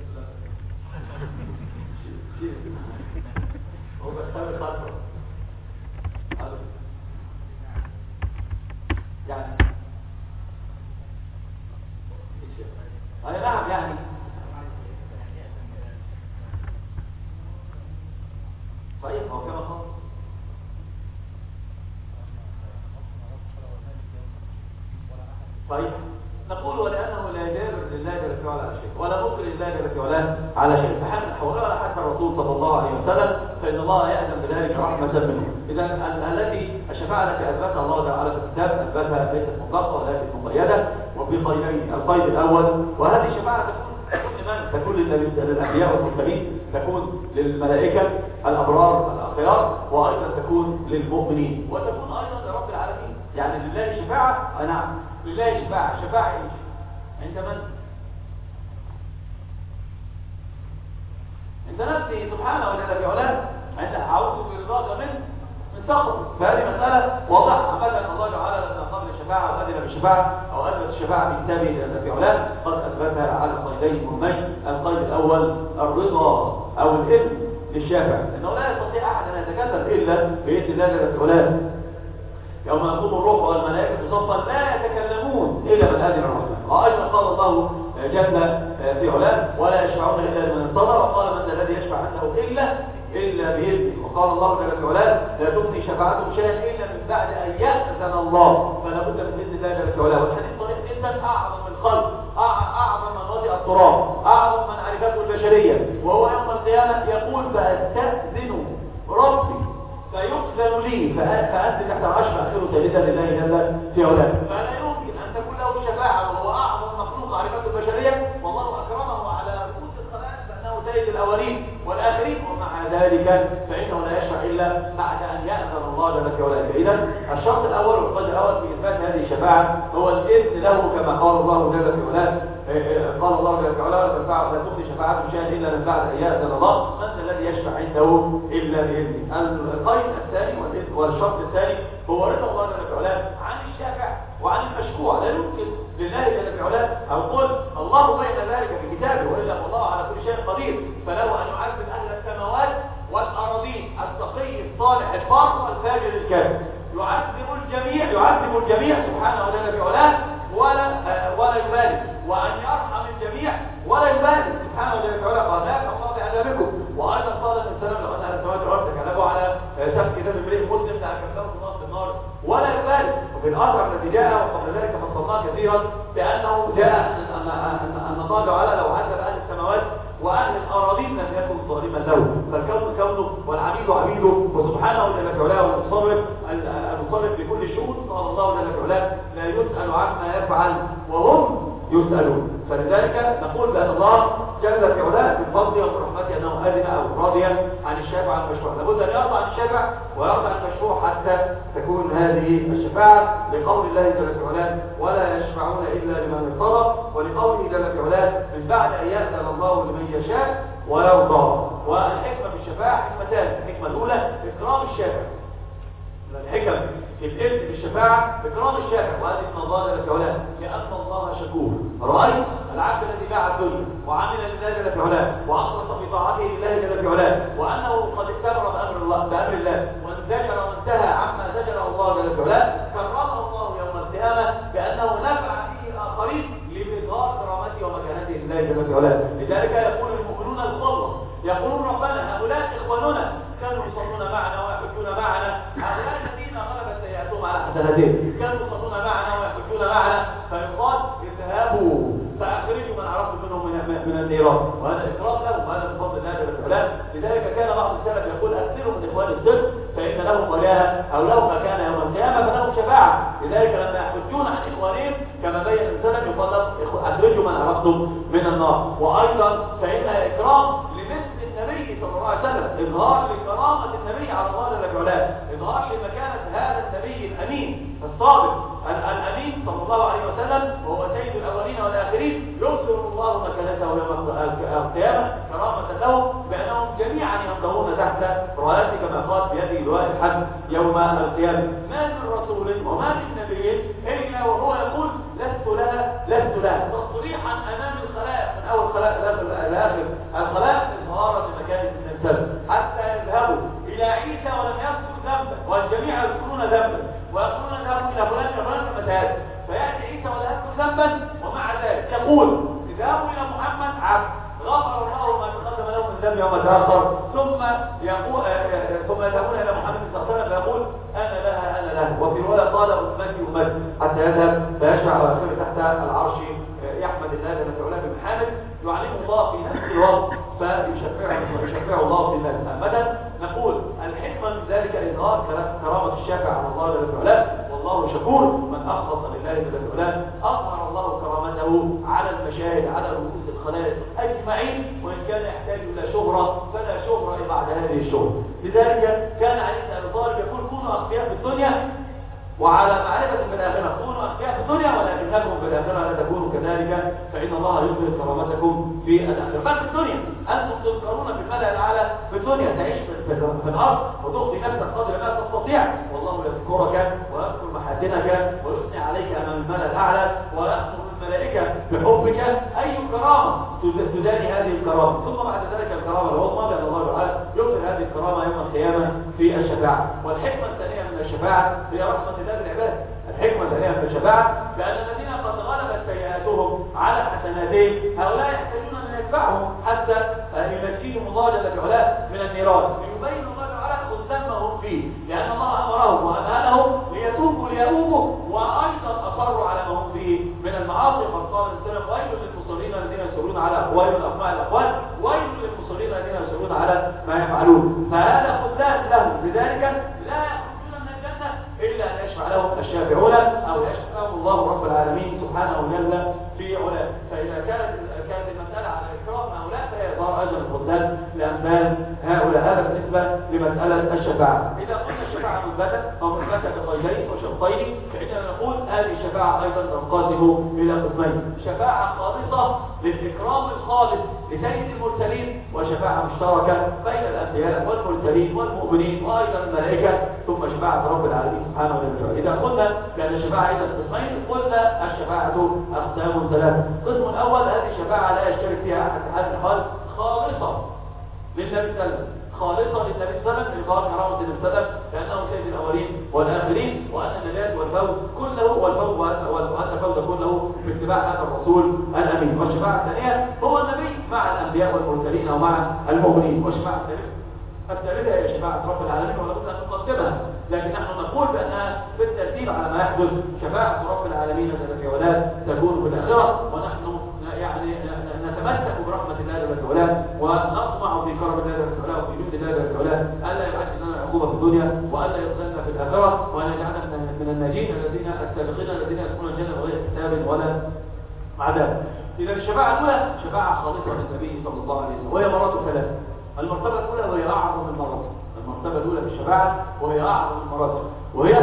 شيل شيل هو بيختار خطوة يعني أي نعم يعني صحيح هو كما قال صحيح نقول ولأنه لا يجابر لله جل وعلا على شيء ولا ممكن لله جل وعلا على شيء فحمل حوله ولا حتى الرسول صلى الله عليه وسلم فإن الله يأذن بذلك رحمة منه. إذا التي الشفاعة التي أثبتها الله تعالى في الكتاب أثبتها ليست مطلقة ولكن مقيدة وبقيدين. القيد الأول وهذه الشفاعة تكون لمن؟ تكون للأنبياء والمرسلين تكون للملائكة الأبرار الأخيار وأيضا تكون للمؤمنين وتكون أيضا لرب العالمين. يعني لله شفاعة نعم لله شفاعة شفاعة إيش؟ عند من؟ عند نفسه سبحانه وتعالى بعلاه عند أعوذ برضاك منه من سخط. فهذه مسألة واضحة. عمدا الله تعالى لما قبل الشفاعة أو أذن بالشفاعة أو أثبت الشفاعة في كتابه جل بعلاه قد أثبتها على القيدين المهمين. القيد الأول الرضا أو الإذن للشافع إنه لا يستطيع أحد أن يتكلم إلا بإذن الله جل بعلاه. يوم يقوم الروح والملائكة صفا لا يتكلمون إلا من أذن الرحمن. وأيضا قال الله جل في علاه ولا يشفعون إلا لمن ارتضى وقال من الذي يشفع عنده إلا إلا بإذنه. وقال الله جل في علاه لا تغني شفاعتهم شيئا إلا من بعد أن يأذن الله. فلا بد من إذن الله جل في علاه. والحديث صحيح جدا أعظم الخلق أعظم من وضع التراب أعظم من عرفته البشرية وهو يوم القيامة يقول فأستأذن ربي فيؤذن لي فأنت تحت عشر أخير سيدة لله جل في علاه. فلا يمكن أن تكون له الشفاعة وهو أعظم مخلوق عرفته البشرية والله أكرمه على رؤوس الخلائق بأنه سيد الأولين والآخرين ومع ذلك فإنه لا يشفع إلا بعد أن يأذن الله جل في علاه. إذا الشرط الأول والقيد الأول في إثبات هذه الشفاعة هو الإذن له كما قال الله جل في علاه. قال الله جل في علاه لا تغني شفاعتهم شيئا إلا من بعد أن يأذن الله من الذي يشفع عنده إلا بإذنه. القيد الثاني والشرط الثاني هو رضا الله جل في علاه عن الشافع وعن المشفوع. لا يمكن لله جل في علاه أو قل الله بين ذلك في كتابه وإلا الله على كل شيء قدير فله أن يعذب أهل السماوات والأراضين التقي الصالح البار والفاجر الكافر. يعذب الجميع يعذب الجميع سبحانه وتعالى في علاه ولا آه ولا يبالي وأن يرحم الجميع ولا يبالي سبحانه وتعالى في علاه. قال لا الله بعذابكم. وأيضا قال الإنسان لو أن أهل السماوات والأرض تكلموا على سفك دم امرئ مسلم لأكلمه الله في النار ولا يبالي. وفي الأثر الذي جاء وقبل ذلك فصلناه كثيرا بأنه جاء أن أن الله تعالى لو عذب أهل السماوات وأهل الأراضين لم يكن ظالما له فالكون كونه والعبيد عبيده وسبحانه جل في علاه والمصرف المصرف بكل الشؤون. قال الله جل في علاه لا يسأل عما يفعل وهم يسألون. فلذلك نقول بأن الله جل في علاه بفضله وبرحمته أنه أذن أو راضيا عن الشافع عن المشروع. لابد أن يرضى عن الشافع ويرضى عن المشروع حتى تكون هذه الشفاعة لقول الله جل في علاه ولا يشفعون إلا لمن ارتضى ولقوله جل في علاه من بعد أن يأذن الله لمن يشاء ويرضى. والحكمة في الشفاعة حكمتان. الحكمة الأولى إكرام الشافع. الحكم في الإذن بالشفاعة إكرام الشافع وهذه من الله جل في علاه لأن الله شكور. رأيت العبد الذي باع الدنيا وعمل لله جل في علاه وأخلص في طاعته لله جل في علاه وأنه قد استمر بأمر الله بأمر الله وانزجر وانتهى عما زجره الله جل في علاه كرمه الله يوم القيامة بأنه نفع به الآخرين لبقاء كرامته ومكانته لله جل في علاه. لذلك يقول المؤمنون الخلص يقولون ربنا هؤلاء إخواننا كانوا يصلون معنا ويحجون معنا هؤلاء الذين غلبت سيئاتهم على حسناتهم كانوا يصلون معنا ويحجون معنا فيقال اذهبوا فأخرجوا من عرفتم منهم من, من النيران. وهذا إكرام لهم وهذا بفضل الله جل وعلا. لذلك كان بعض السلف يقول أكثروا من إخوان الصدق فإن لهم وجاهة أو لهم مكان يوم القيامة فلهم شفاعة. لذلك لما يحجون عن إخوانهم كما بين السلف يقال أخرجوا من عرفتم من النار. وأيضا فإنها إكرام لمثل النبي النبي صلى الله عليه وسلم، إظهار لكرامة النبي على الله جل وعلا، إظهار لمكانة هذا النبي الأمين الصادق الأمين صلى الله عليه وسلم، وهو سيد الأولين والآخرين، يظهر الله مكانته يوم القيامة كرامة له بأنهم جميعا ينضمون تحت رايته كما قال بيده لواء الحمد يوم القيامة. ما من رسول وما من نبي إلا وهو يقول لست لها لست لها تصريحا أمام الخلائق من أول خلائق لآخر الخلائق إظهارا لمكانة الإنسان، حتى يذهبوا إلى عيسى ولم يذكر ذنبا والجميع يذكرون ذنبا ويقولون ذهبوا إلى فلان فلان متى، فيأتي عيسى ولا يذكر ذنبا ومع ذلك يقول اذهبوا إلى محمد عبد غفر الله ما تقدم له من ذنب يوم تأخر، ثم يقول ثم يذهبون إلى محمد صلى الله عليه وسلم فيقول أنا لها أنا لها، وفي رواية قال أمتي أمتي، حتى يذهب فيشفع ويصير تحت العرش يحمد الله جل وعلا بمحامد يعلمه الله في نفس الوقت فيشفعه ويشفعه الله في الناس. أبدا نقول الحكمة من ذلك إظهار كرامة الشافع على الله جل وعلا، والله شكور من أخلص لله جل وعلا أظهر الله كرامته على المشاهد على رؤوس الخلائق أجمعين، وإن كان يحتاج إلى شهرة فلا شهرة بعد هذه الشهرة. لذلك كان علي بن أبي طالب يقول كونوا أخفياء في الدنيا وعلى معرفة بالآخرة، كونوا أخفياء في الدنيا ولكنكم في الآخرة لا تكونوا كذلك، فإن الله يظهر كرامتكم في الآخرة. ففي الدنيا أنتم تذكرون في الملأ الأعلى في الدنيا، تعيش في الأرض وتغطي نفسك قدر ما تستطيع، والله يذكرك ويذكر محاسنك ويثني عليك أمام الملأ الأعلى ويأمر الملائكة بحبك. أي كرامة تداني هذه الكرامة؟ ثم بعد ذلك الكرامة العظمى لأن الله تعالى يظهر هذه الكرامة يوم القيامة في الشفاعة. والحكمة الثانية من الشفاعة هي رحمة الله بالعباد. الحكمة الثانية من الشفاعة لأن الذين قد غلبت سيئاتهم على حسناتهم هؤلاء يحتاجون أن يدفعهم حتى ينجيهم الله جل وعلا من النيران، ليبين الله تعالى خذلانهم فيه، لأن الله أمرهم وأمهلهم ليتوبوا ليؤوبوا، وأيضا أصروا على ما هم فيه من المعاصي. فقال السلام ويل للمصرين الذين يصرون على أقوال الأقوال الأقوال ويل للمصرين الذين يصرون على ما يفعلون، فهذا خذلان لهم. لذلك لا يخرجون من الجنة إلا أن يشفع لهم الشافعون أو يشفع الله رب العالمين سبحانه وجل في علاه. فإذا كانت كانت المسألة على إكرام هؤلاء فهي ظهر أجر الخذلان لأمثال هؤلاء. هذا بالنسبة لمسألة الشفاعة. إذا قلنا الشفاعة مثبتة فمثبتة بقيدين وشرطين، فإننا نقول هذه الشفاعة أيضا تنقسم إلى قسمين: شفاعة خالصة للإكرام الخالص لسيد المرسلين، وشفاعة مشتركة بين الأنبياء والمرسلين والمؤمنين وأيضا الملائكة، ثم شفاعة رب العالمين سبحانه وتعالى. إذا قلنا بأن الشفاعة أيضا قسمين قلنا الشفاعة أقسام ثلاثة. القسم الأول هذه الشفاعة لا يشترك فيها أحد أحد الحال، خالصة للنبي صلى الله عليه وسلم، خالصة للنبي صلى الله عليه وسلم لإظهار كرامة النبي صلى الله عليه وسلم لأنه سيد الأولين والآخرين، وأن النجاة والفوز كله والفوز وأن الفوز كله باتباع هذا الرسول الأمين. والشفاعة الثانية هو النبي مع الأنبياء والمرسلين أو مع المؤمنين. والشفاعة الثالثة هي شفاعة رب العالمين ولابد أن نقدمها، لكن نحن نقول بأنها بالترتيب على ما يحدث. شفاعة رب العالمين جل وعلا تكون في الآخرة، ونحن يعني نتمسك برحمة الله جل وعلا ونطمع في كرم الله جل وعلا وفي جود الله جل وعلا ألا يعجل لنا العقوبة في الدنيا وألا يخزلنا في الآخرة، وأن يجعلنا من الناجين الذين السابقين الذين يدخلون الجنة بغير حساب ولا عذاب. إذا الشفاعة الأولى شفاعة خالصة للنبي صلى الله عليه وسلم، وهي مرات ثلاثة. المرتبة الأولى وهي أعظم المراتب، المرتبة الأولى في الشفاعة وهي أعظم المراتب، وهي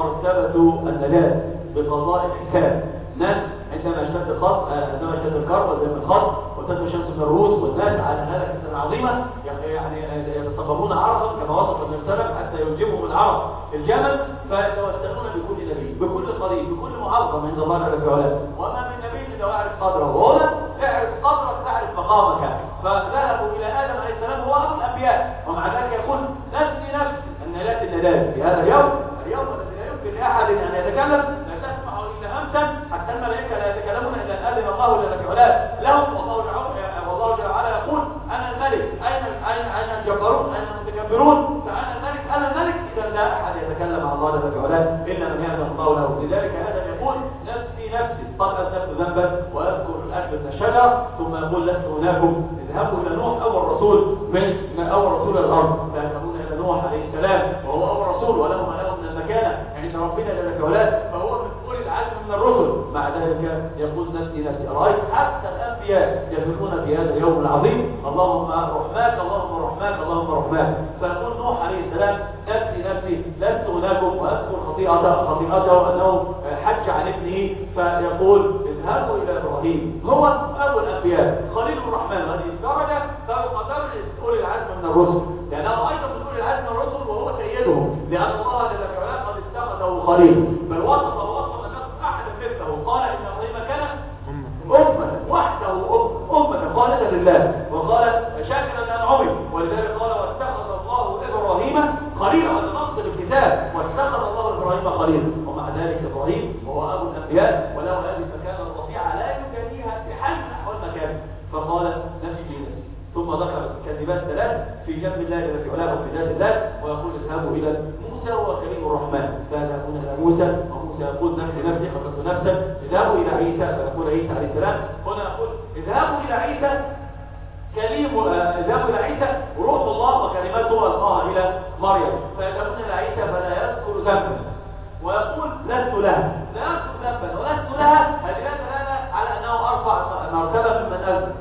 مرتبة النجاة بقضاء الحساب. ناس عندما اشتد الخط عندما اشتد الكرب وزي الخط وتدنو الشمس من الرؤوس والناس على هذا العظيمة يعني يتصببون عرضا كما وصف ابن سلم حتى يلجمهم العرض الجمل، فيتوسلون بكل نبي بكل قريب بكل معظم عند الله جل وعلا. وما من نبي الا واعرف قدره، وهنا اعرف قدرك تعرف مقامك. فذهبوا الى ادم عليه السلام هو ابو الانبياء، ومع ذلك يقول نفسي نفسي النجاة النجاة في هذا اليوم اليوم الذي لا يمكن لاحد ان يتكلم لا تسمع الا همسا، حتى الملائكه لا يتكلمون الا ان اذن الله جل وعلا لهم. والله جل وعلا يقول انا الملك، اين اين اين الجبارون اين المتكبرون، فانا الملك انا الملك. اذا لا احد يتكلم عن الله جل وعلا الا من يأذن الله له. لذلك هذا يقول نفسي نفسي قد اذنبت ذنبا ويذكر الاكل من الشجر، ثم يقول لست هناكم، اذهبوا الى نوح اول رسول من اول رسول الارض، فيذهبون الى نوح عليه السلام وهو اول رسول وله ما له من المكانه عند ربنا جل وعلا، فهو من اولي العزم من الرسل. مع ذلك ذلك يقول نفسي نفسي. رأيت حتى الأنبياء يفرون في هذا اليوم العظيم اللهم رحماك اللهم رحماك اللهم رحماك. فيقول نوح عليه السلام نفسي نفسي لست هناكم، وأذكر خطيئته خطيئته أنه حج عن ابنه فيقول اذهبوا إلى إبراهيم هو أبو الأنبياء خليل الرحمن، هذه الدرجة فوق درجة أولي العزم من الرسل، لأنه أيضا من أولي العزم من الرسل وهو سيدهم، لأن الله جل وعلا قد اتخذه خليل، بل وصف وصف الناس أحد مثله قال إن إبراهيم كان أمة وحده أمة خالدة لله، وقال شاكرا لأنعمه، ولذلك قال واتخذ الله إبراهيم خليلا، هذا نص الكتاب واتخذ الله إبراهيم خليلا. ومع ذلك إبراهيم وهو أبو الأنبياء وله هذه المكانة الرفيعة لا يجانيها بحال من أحوال مكانه، فقال نفسي نفسي، ثم ذكر كلمات ثلاث في جنب الله الذي علاه في ذات الله، ويقول اذهبوا إلى موسى وكريم الرحمن، فيذهبون إلى موسى وموسى يقول نفسي نفسي خلصت نفسك، اذهبوا إلى عيسى فيقول عيسى عليه السلام، هنا يقول اذهبوا إلى عيسى كليم اذهبوا إلى عيسى روح الله وكلماته ألقاها إلى مريم، فيذهبون إلى عيسى فلا يذكر ذنبا ويقول لست لها، لا يذكر ذنبا ولست لها، هذه لا دلالة على أنه أرفع مرتبة ممن أذنب،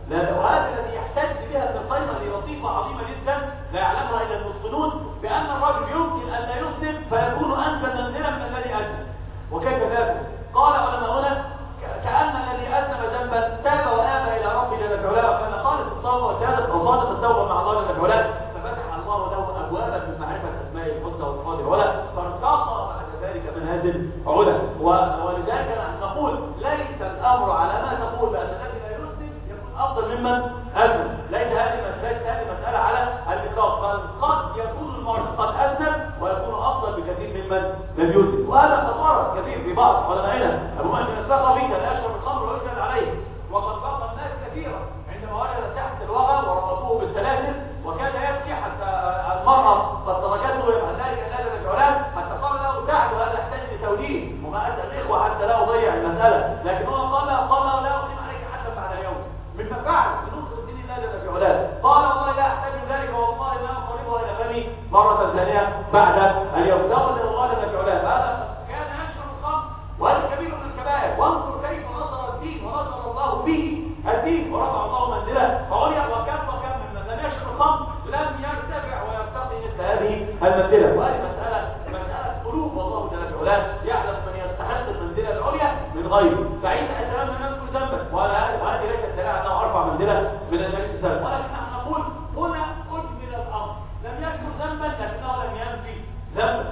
وهذا الذي يحتج بها ابن القيم هذه لطيفة عظيمة جدا لا يعلمها إلا المتقنون، بأن الرجل يمكن أن لا يذنب فيكون أنزل منزلا من الذي أذنب. وكيف ذلك؟ قال علماؤنا كأن الذي أذنب ذنبا تاب وآب إلى ربه جل وعلا وكان خالص التوبة وزادت وصادق التوبة مع الله جل وعلا، ففتح الله له أبوابا من معرفة أسماء الحسنى والصفات العلى، فارتقى بعد ذلك منازل علا. ولذلك نقول ليس الأمر على ما تقول بأن الذي لا يذنب يكون أفضل ممن أذنب، ليس هذه مسألة هذه مسألة على الإطلاق، بل قد يكون المرء قد أذنب ويكون أفضل بكثير ممن لم يذنب، وهذا خطر كثير في بعض علمائنا. أبو مهدي الثقفي كان يشرب الخمر ويجلد عليه، وقد بقى الناس كثيرا عندما وجد تحت الوغى وربطوه بالسلاسل وكان يبكي حتى المرأة قد تركته عن ذلك النادي الجعلان حتى قال له دعه وهذا يحتاج لتوجيه وما أتى الإخوة حتى لا أضيع المسألة، لكن هو قال قال له لا أقيم عليك حتى بعد اليوم مما فعل بنصر الدين النادي الجعلان، قال والله لا أحتاج ذلك والله لا أقربها إلى فمي مرة ثانية بعد اليوم. دخل الغالب الجعلان هذا كان يشرب الخمر وهذا كبير من الكبائر، وانظر كيف نصر الدين ونصر الله به الدين ورفع الله منزله فعليا، وكم وكم من لم يشرب الخمر لم يرتفع ويرتقي مثل هذه المنزله، وهذه مساله مساله قلوب، والله جل وعلا يعلم من يستحق المنزله العليا من غيره. فعيسى عليه السلام لم يذكر ذنبا وهذه ليست دلاله انه ارفع منزله من النبي صلى الله عليه وسلم، ولكن نحن نقول هنا اجمل الامر، لم يذكر ذنبا لكنه لم ينفي ذنبا،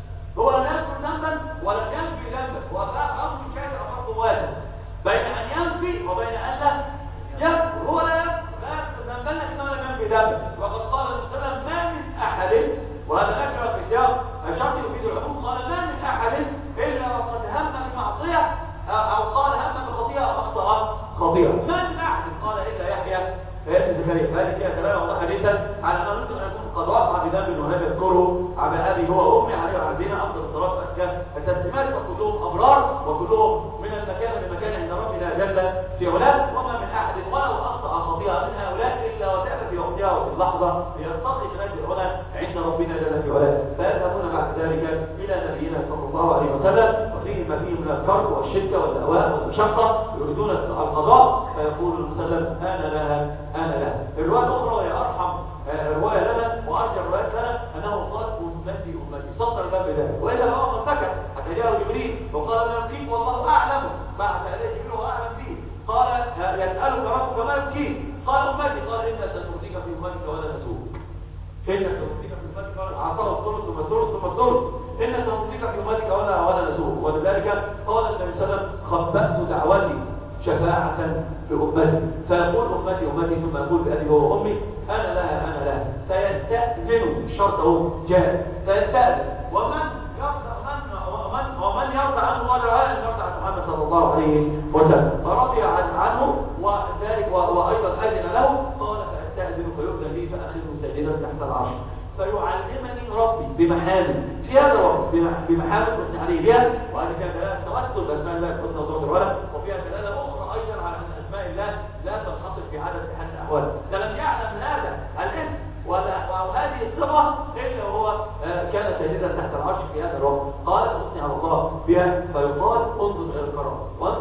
هو لم يذكر ذنبا ولم ينفي ذنبا، وأمر شيء أمر واحد بين أن ينفي وبين أن لا يذكر. هو لا يذكر ذنبا لكنه لم ينفي ذنبا، وقد قال الرسول ما من أحد، وهذا نكر في سياق الشرط يفيد العموم، قال ما من أحد إلا وقد هم بمعصية أو قال هم بخطيئة أو أخطأ خطيئة، ما من أحد قال إلا يحيى فيأتي زكريا. فهذه كده كلام الله حديثا على أنه يمكن أن يكون قد وقع بذنب ولم يذكره على أبي هو وأمي عليه وعلينا أفضل الصلاة والسلام التسليمات، وكلهم أبرار وكلهم من المكان لمكان عند ربنا جل في علاه، وما من أحد ولو أخطأ خطيئة من هؤلاء إلا وتأتي في وقتها وفي اللحظة ليرتقي بنجل العلا عند ربنا جل في علاه. فيذهبون بعد ذلك إلى نبينا صلى الله عليه وسلم وفيه ما فيه من الكرب والشدة والدواء والمشقة يريدون القضاء، فيقول المسلم أنا لها أنا لها. الرواية الأخرى هي أرحم رواية لنا وأرجع رواية لنا أنه قال أمتي أمتي صدر الباب ذلك، وإذا هو من سكت حتى جاءه جبريل وقال أنا أبكيك والله أعلم، بعد إليه جبريل وأعلم به، قال يسألك ربك ما يبكيك، قال أمتي، قال إنا سنرضيك في أمتك ولا نسوك، إنا سنرضيك في أمتك ولا عصاه الثلث ثم الثلث ثم الثلث، إنا سنرضيك في أمتك ولا ولا نسوك. ولذلك قال النبي صلى الله عليه وسلم خبأت دعوتي شفاعة لأمتي، فيقول أمتي أمتي ثم يقول بأبي هو وأمي أنا لها أنا لها، فيستأذن الشرط هو جاهز، فيستأذن ومن يرضى ومن ومن يرضى عنه الله تعالى أن يرضى عن محمد صلى الله عليه وسلم، فرضي عنه وذلك وأيضا أذن له، قال فأستأذن فيؤذن لي فأخذه ساجدا تحت العرش فيعلمني ربي بمحامد في هذا الوقت بمحامد كنت عليه بها، وهذه كانت دلاله توسل باسماء الله الحسنى وصفات العلى، وفيها دلاله اخرى ايضا على ان اسماء الله لا تنحصر في عدد في حال الاحوال، لم يعلم هذا الاسم وهذه الصفه الا وهو كان ساجدا تحت العرش في هذا الوقت. قال اثني على الله بها فيقال انظر الى الكرامه وانظر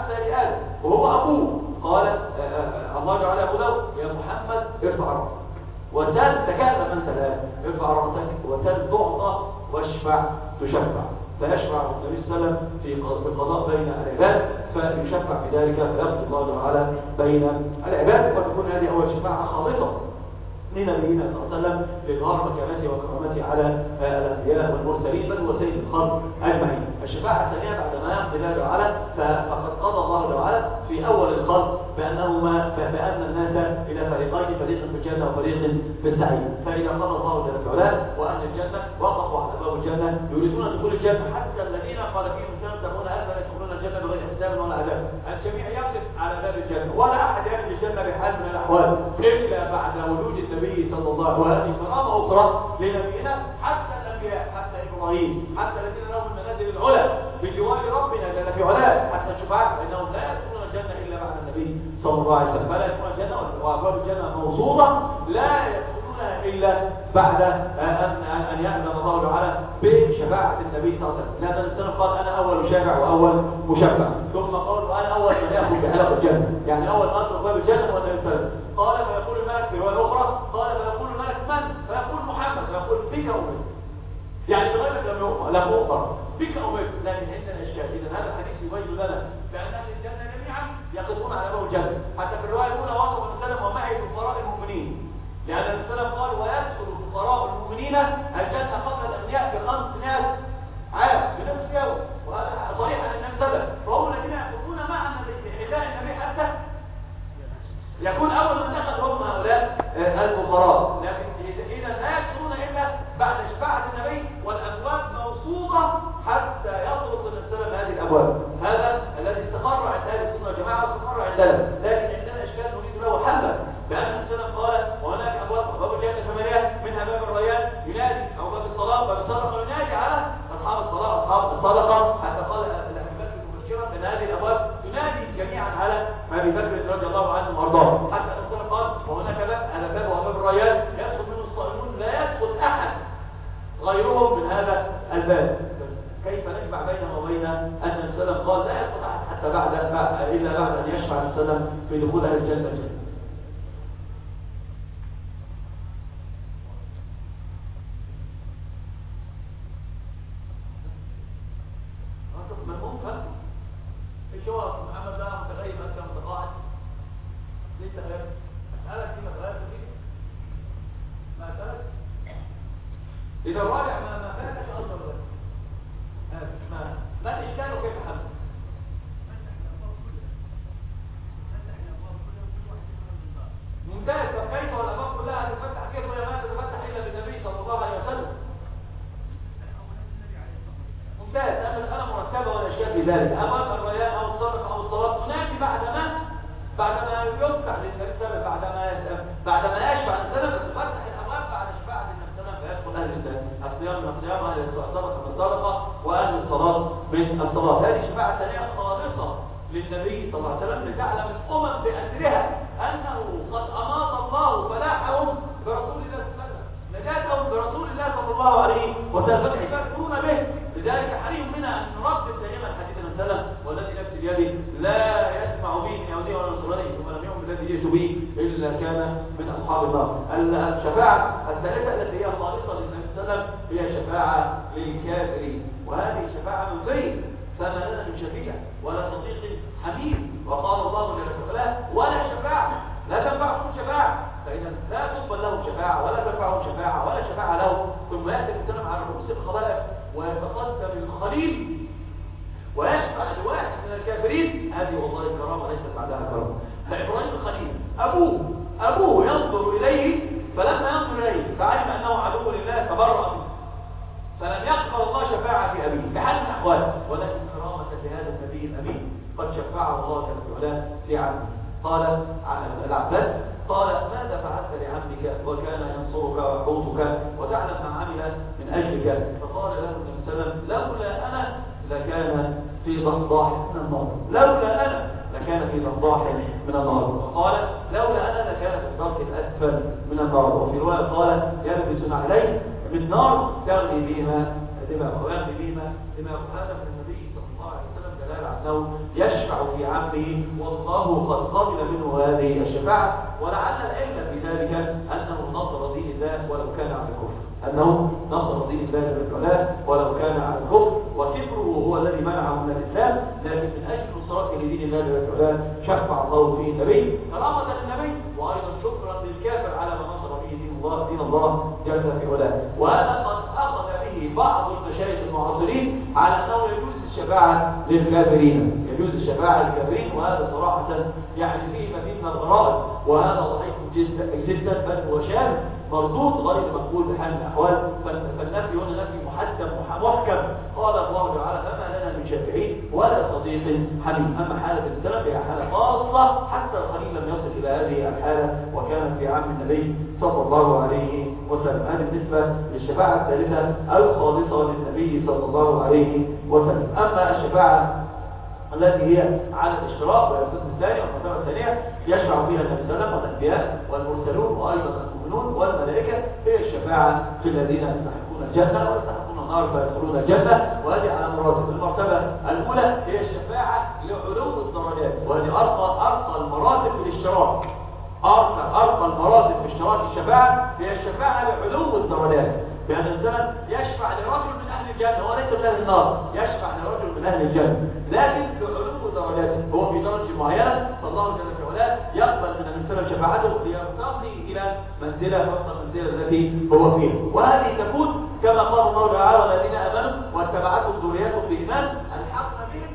حتى لآدم وهو أبوه. قال الله تعالى يقول له يا محمد ارفع رأسك وسل، تكلم أنت الآن، ارفع رأسك وسل تعطى واشفع تشفع. فيشفع النبي صلى الله عليه وسلم في القضاء بين العباد، فيشفع في ذلك فيقضي الله تعالى بين العباد، وتكون هذه أول شفاعة خالصة لنبينا صلى الله عليه وسلم لإظهار مكانته وكرامته على الأنبياء والمرسلين بل هو سيد الخلق أجمعين. الشفاعة الثانية بعد ما يقضي الله تعالى فقد قضى الله تعالى في أول الخلق بأنهما بأن الناس إلى فريقين، فريق في الجنة وفريق في السعير. فإذا قضى الله جل وعلا وأهل الجنة وقفوا على باب الجنة يريدون دخول الجنة، حتى الذين قال فيهم سنتمون ألفا يدخلون الجنة بغير حساب ولا عذاب، الجميع يقف على باب الجنة ولا أحد يدخل الجنة بحال من الأحوال إلا بعد وجود النبي صلى الله عليه وسلم. كرامة أخرى لنبينا حتى الأنبياء، حتى إبراهيم، حتى الذين لهم المنازل العلى بجوار ربنا جل في علاه، حتى الشفاعة فإنهم لا يدخلون الجنة إلا بعد النبي صلى الله عليه وسلم. فلا يدخلون الجنة وأبواب الجنة موصولة لا يدخلونها إلا بعد أن أن يأذن الله تعالى بشفاعة النبي صلى الله عليه وسلم. لأن الإنسان قال أنا أول شافع وأول مشفع، ثم قال أنا أول من يأخذ بحلق الجنة، يعني أول ما أدخل باب الجنة والنبي صلى الله عليه وسلم. قال فيقول الملك في رواية أخرى، قال فيقول الملك من؟ فيقول محمد، فيقول بك أمرت، يعني بغيرك لم يؤمر بك أمرت. لكن عندنا إشكال. إذا هذا الحديث يبين لنا بأن أهل الجنة جميعا يقفون على باب الجنة. حتى في الرواية الأولى وصف النبي صلى الله عليه وسلم ومعي فقراء المؤمنين، لأن النبي صلى الله عليه وسلم قال ويدخل فقراء المؤمنين الجنة قبل الأغنياء بخمسمائة عام بنفس يوم، وهذا صحيح عن النبي صلى الله عليه وسلم. فهم الذين يحكمون مع النبي بحذاء النبي حتى يكون أول من دخل هم هؤلاء الفقراء. لكن إذا لا يدخلون إلا بعد شفاعة النبي والأبواب موصولة حتى يطرق النبي صلى الله عليه وسلم هذه الأبواب. هذا الذي استقر عند أهل السنة والجماعة واستقر عندنا، لكن عندنا إشكال نريد له حلا. لأن النبي صلى الله عليه وسلم قال وهناك أبواب، باب الجنة ثمانية منها باب الريان ينادي، أو باب الصلاة باب الصدقة ينادي على أصحاب الصلاة أصحاب الصدقة، حتى قال أبي بكر مبشرا من هذه الأبواب تنادي جميعا على أبي بكر رضي الله عنه وأرضاه. حتى الرسول قال وهناك باب، هذا باب وباب الريان يدخل منه الصائمون لا يدخل أحد غيرهم من هذا الباب. كيف نجمع بينه وبين أن النبي صلى الله عليه وسلم قال لا يدخل أحد حتى بعد إلا بعد أن يشفع النبي صلى الله عليه وسلم في دخول أهل الجنة جنة. إذا الراجع ما ما فاتش أصلا ما ما ما الإشكال وكيف حمل ممتاز. فكيف والأبواب كلها تفتح كيف ولا ما تتفتح إلا بالنبي صلى الله عليه وسلم؟ ممتاز. أما الآن مرتبة ولا شيء في ذلك. أما الريان أو الصدقة أو الصلاة تنادي بعد ما بعد ما يفتح للنبي صلى الله عليه وسلم، بعد ما بعد ما يشفع السلام تفتح الأبواب بعد شفاعة النبي صلى الله عليه وسلم فيدخل أهل الصيام من الصيام، أهل الصدقة من الصدقة، وأهل الصلاة من الصلاة. هذه شفاعة ثانية خالصة للنبي صلى الله عليه وسلم لتعلم الأمم بأسرها أنه قد أماط الله فلاحهم برسول الله صلى الله عليه وسلم، نجاتهم برسول الله صلى الله عليه وسلم، فيفكرون به. لذلك حري منا أن نردد دائما حديث النبي صلى الله عليه وسلم والذي نفسي بيده لا يسمع به من يهودي ولا نصراني ثم لم يؤمن بالذي جئت به إلا كان من أصحاب النار. الشفاعة الثالثة التي هي خالصة للنبي صلى الله عليه وسلم هي شفاعة للكافرين، وهذه شفاعة منزلية فما لنا من شفيع ولا صديق حميد. وقال الله جل وعلا ولا شفاعة لا تنفعهم شفاعة، فإذا لا تقبل لهم شفاعة ولا تنفعهم شفاعة ولا شفاعة لهم. ثم يأتي السلام على رؤوس الخلائق ويتقدم الخليل ويشفع لواحد من الكافرين. هذه والله الكرامة ليست بعدها كرامة. فإبراهيم الخليل أبوه أبوه ينظر إليه، فلما ينظر إليه فعلم أنه عدو لله فبرأ منه، فلم يقبل الله شفاعة في أبيه بحال من الأحوال. ولكن كرامة لهذا النبي الأمين قد شفعه الله جل وعلا في عمه. قال عن العباس قال ماذا فعلت لعمك وكان ينصرك ويحوطك وتعلم ما عمل من أجلك؟ فقال له النبي صلى الله عليه وسلم لولا أنا لكان في ضحضاح من النار، لولا أنا لكان في ضحضاح من النار. وقال لولا أنا لكان في الدرك الأسفل من النار. وفي رواية قال يلبس عليه من نار تغلي بهما دماغه ويغلي بهما دماغه. هذا من النبي صلى الله عليه وسلم دلالة على أنه يشفع في عمه والله قد قبل منه هذه الشفاعة. ولعل العلم في ذلك أنه نصر دين الله ولو كان على الكفر، أنه نصر دين الله بالعلاء ولو كان على الكفر، وكفره هو الذي منعه من الإسلام، لكن من أجل نصرته لدين الله بالعلاء شفع الله فيه النبي كرامة للنبي، وأيضا شكرا للكافر على ما نصر به دين الله دين الله جل في علاه. وهذا قد أخذ به بعض المشايخ المعاصرين على أنه يجوز الشفاعة للكافرين، يجوز الشفاعة للكافرين، وهذا صراحة يعني فيه مزيد من الغرائب، وهذا ضعيف جدا جدا بل هو شاذ مردود غير مقبول بحال من الأحوال. فالنفي هنا نفي محكم محكم. قال الله تعالى فما لنا من شافعين ولا صديق حميم. أما حالة السلف هي حالة خاصة، حتى الخليل لم يصل إلى هذه الحالة وكانت في عام النبي صلى الله عليه وسلم. هذه بالنسبة للشفاعة الثالثة الخالصة للنبي صلى الله عليه وسلم. أما الشفاعة التي هي على الاشتراك والقسم الثاني والمرتبة الثانية يشفع فيها النبي صلى الله عليه وسلم والأنبياء والمرسلون وأيضا المؤمنون والملائكة، هي الشفاعة في الذين يستحقون الجنة ويستحقون النار فيدخلون الجنة، وهذه على مراتب. المرتبة الأولى هي الشفاعة لعلو الدرجات، وهذه أرقى أرقى المراتب في الاشتراك. أرقى أرقى المراتب في اشتراك الشفاعة هي الشفاعة لعلو الدرجات، بأن الإنسان يشفع لرجل من أهل الجنة، هو ليس من أهل النار، يشفع لرجل من أهل الجنة، لكن لعلو درجاته، هو في درجة معينة، فالله جل وعلا يقبل من الإنسان شفاعته ليرتقي إلى منزلة فوق المنزلة التي هو فيها. وهذه تكون كما قال الله تعالى والذين آمنوا واتبعتهم ذريتهم بإيمان ألحقنا بهم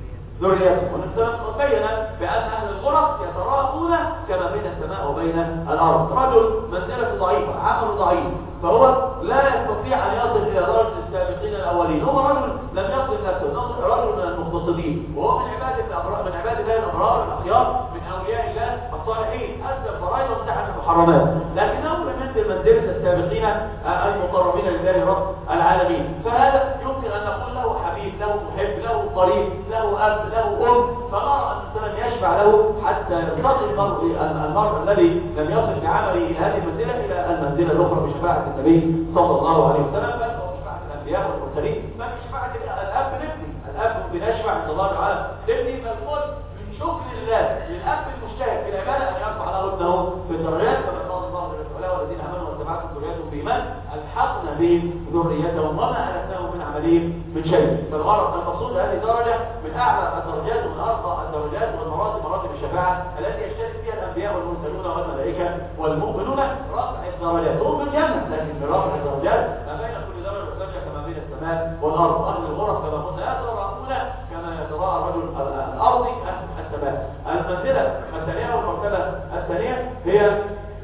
ذريتهم. والإنسان قد بين بأن أهل الغرف يتراءون كما بين السماء وبين الأرض. رجل منزلة ضعيفة، عمل ضعيف، فهو لا يستطيع أن يصل إلى درجة السابقين الأولين. هو رجل لم يصل نفسه، رجل من المقتصدين، وهو من عباد الأبرار، من عباد الله الأبرار الأخيار، من أولياء الله الصالحين، أدى الفرائض وامتحن المحرمات، لكنه لم ينزل منزلة السابقين المقربين لله رب العالمين. فهذا يمكن أن نقول له حبيب، له محب، له قريب، له أب، له أم، فنرى أن الإنسان يشفع له حتى يرتقي المرء المرء الذي لم يصل بعمله إلى هذه المنزلة إلى المنزلة الأخرى بشفاعة النبي صلى الله عليه وسلم، بل وبشفاعة الأنبياء والمرسلين، بل بشفاعة الأب لابنه. الأب بنشفع عند الله تعالى لابنه، فالقول من شكر الله للأب المجتهد في العبادة أن يرفع له ابنه في الدرجات، كما قال الله تعالى والذين آمنوا واتبعتهم ذريتهم بإيمان ألحقنا بهم ذريتهم وما ألتناهم من عملهم من شيء. فالغرض المقصود هذه درجة من أعلى الدرجات ومن أرقى الدرجات والمراتب، مراتب الشفاعة التي يشترك فيها الأنبياء والمرسلون والملائكة والمؤمنون. رفع الدرجات هم الجنة، لكن برفع الدرجات ما بين كل درجة ودرجة كما بين السماء والأرض. أهل الغرف كما قلنا يتراءون كما يتراءى رجل الأرض أهل السماء. المنزلة الثانية والمرتبة الثانية هي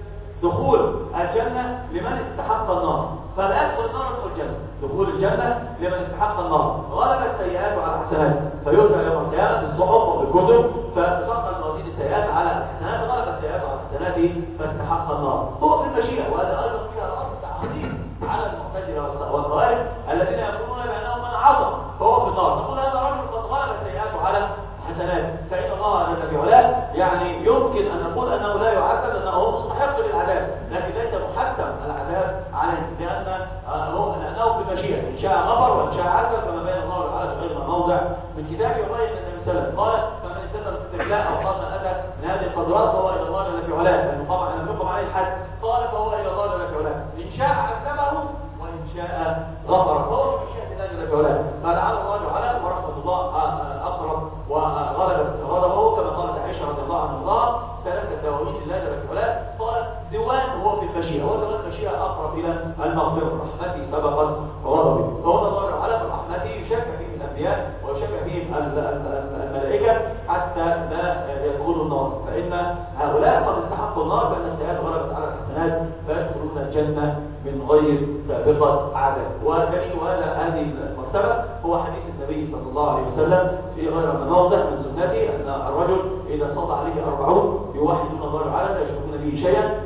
دخول الجنة لمن استحق النار، فلا يدخل النار يدخل الجنة. دخول الجنة لمن استحق النار، غلب السيئات على الحسنات، فيرجع يوم القيامة بالصحف وبالكتب فتتنقل موازين السيئات على الحسنات، غلب السيئات على الحسنات فاستحق النار. هو في المشيئة، وهذا أيضا فيها الأمر تعظيم على المعتزلة والخوارج الذين يقولون بأنه من عصى فهو في النار. نقول هذا رجل قد غلب السيئات على حسنات، فإن الله جل في علاه يعني يمكن أن نقول أنه لا يعذب، أنه مستحق للعذاب، لكن ليس محتم العذاب عليه، لأن هو لأنه بمشيئة، إن شاء غفر وإن شاء عذب، كما بين الله تعالى في غير موضع من كتابه وبين النبي صلى الله عليه وسلم قال فمن استدر استحلاء أو قام أتى من هذه القدرات فهو إلى الله جل في علاه، لأنه قام أن يقم عليه الحد، قال فهو إلى الله جل في علاه، إن شاء عذبه وإن شاء غفر، فهو بمشيئة الله جل في علاه. فلعل الله تعالى ورحمة الله أقرب وغلبت غضبه، كما قالت عائشة رضي الله عنها ثلاثة دواوين الله جل في علاه، قالت ديوان هو في المشيئة، هو ديوان المشيئة أقرب إلى المغفرة، رحمتي سبقت غضبي. فهو الله تعالى في رحمته يشفع فيه الأنبياء ويشفع فيه الملائكة حتى لا يدخلوا النار، فإن هؤلاء قد استحقوا النار بأن السيئات غلبت على الحسنات فيدخلون الجنة من غير سابقة عذاب. ودليل هذا هذه المرتبة هو حديث النبي صلى الله عليه وسلم في غير مناضح من سنته أن الرجل إذا صلى عليه أربعون يوحدون الله تعالى لا يشركون به شيئا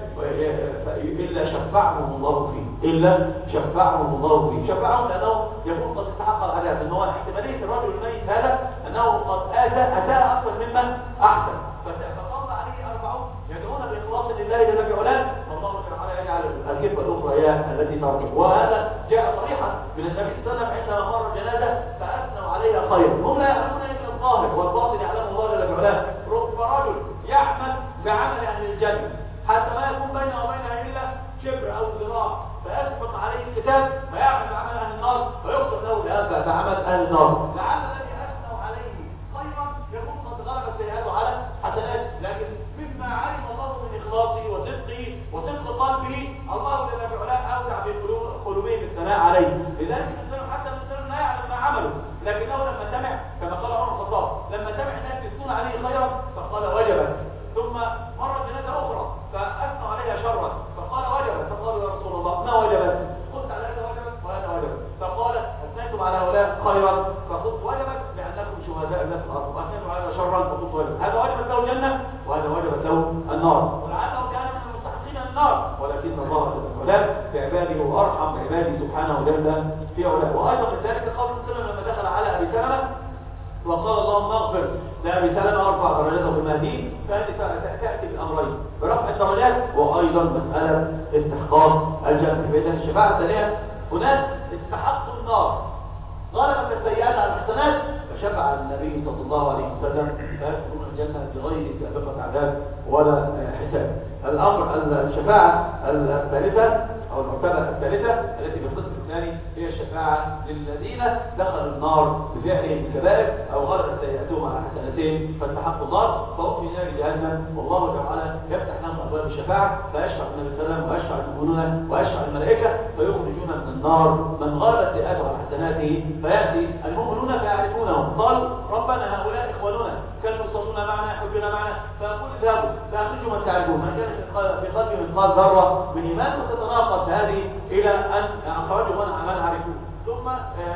إلا شفعهم الله فيه، إلا شفعهم الله فيه. شفعهم لأنه يكون قد استحق العذاب، أنه احتمالية الرجل الميت هذا أنه قد آتى أساء أكثر مما أحسن، فصلى عليه أربعون يدعون بإخلاص لله جل في علاه، والله تعالى يجعل الكفة الأخرى هي التي ترجع. وهذا جاء صريحا من النبي صلى الله عليه وسلم عندما مر الجنازة فأثنوا عليها خير، هم لا يعلمون إلا الظاهر، إخلاصه وصدقه وصدق قلبه الله جل وعلا أودع في قلوبهم الثناء عليه. لذلك المسلم حتى المسلم لا يعلم ما عمله، لكنه لما سمع كما قال عمر الخطاب لما سمع الناس يثنون عليه خيرا فقال وجبت، ثم مرت جنازة أخرى فأثنوا عليها شرا فقال وجبت، فقالوا يا رسول الله ما وجبت؟ قلت على هذا وجبت وهذا وجبت، فقال أثنيتم على هؤلاء خيرا فقلت وجبت لأنكم شهداء الله في الأرض، وأثنيتم على شرا فقلت وجبت. هذا وجبت له الجنة وهذا وجبت له النار، ولعله كان من المستحقين النار، ولكن الله جل وعلا بعباده وأرحم بعباده سبحانه جل في علاه. وأيضا من ذلك قول مسلم لما دخل على أبي سلمة وقال اللهم اغفر لأبي سلمة وارفع درجته في المهدي، فهذه تأتي بالأمرين برفع الدرجات وأيضا مسألة استحقاق الجنة. فإذا الشفاعة الثانية هناك استحقوا النار غلبت السيئات على الحسنات فشفع النبي صلى الله عليه وسلم فيدخلون الجنة بغير سابقة عذاب ولا حساب. الأمر الشفاعة الثالثة أو المرتبة الثالثة التي في القسم الثاني هي الشفاعة للذين دخلوا النار بفعلهم الكبائر أو غلبت سيئاتهم على حسناتهم فاستحقوا النار فهم في نار جهنم، والله تعالى يفتح لهم أبواب الشفاعة فيشفع النبي صلى الله عليه وسلم ويشفع المؤمنون ويشفع الملائكة فيخرجون من النار من غلبت سيئاته على حسناته، فيأتي المؤمنون فيعرفونهم قال ربنا هؤلاء إخواننا كانوا يصلون معنا يحجون معنا فيقول اذهبوا فأخرجوا من تعرفون من كان في قلبه مثقال ذرة من إيمان وتتناقض هذه إلى أن أخرجوا من عرفوه، ثم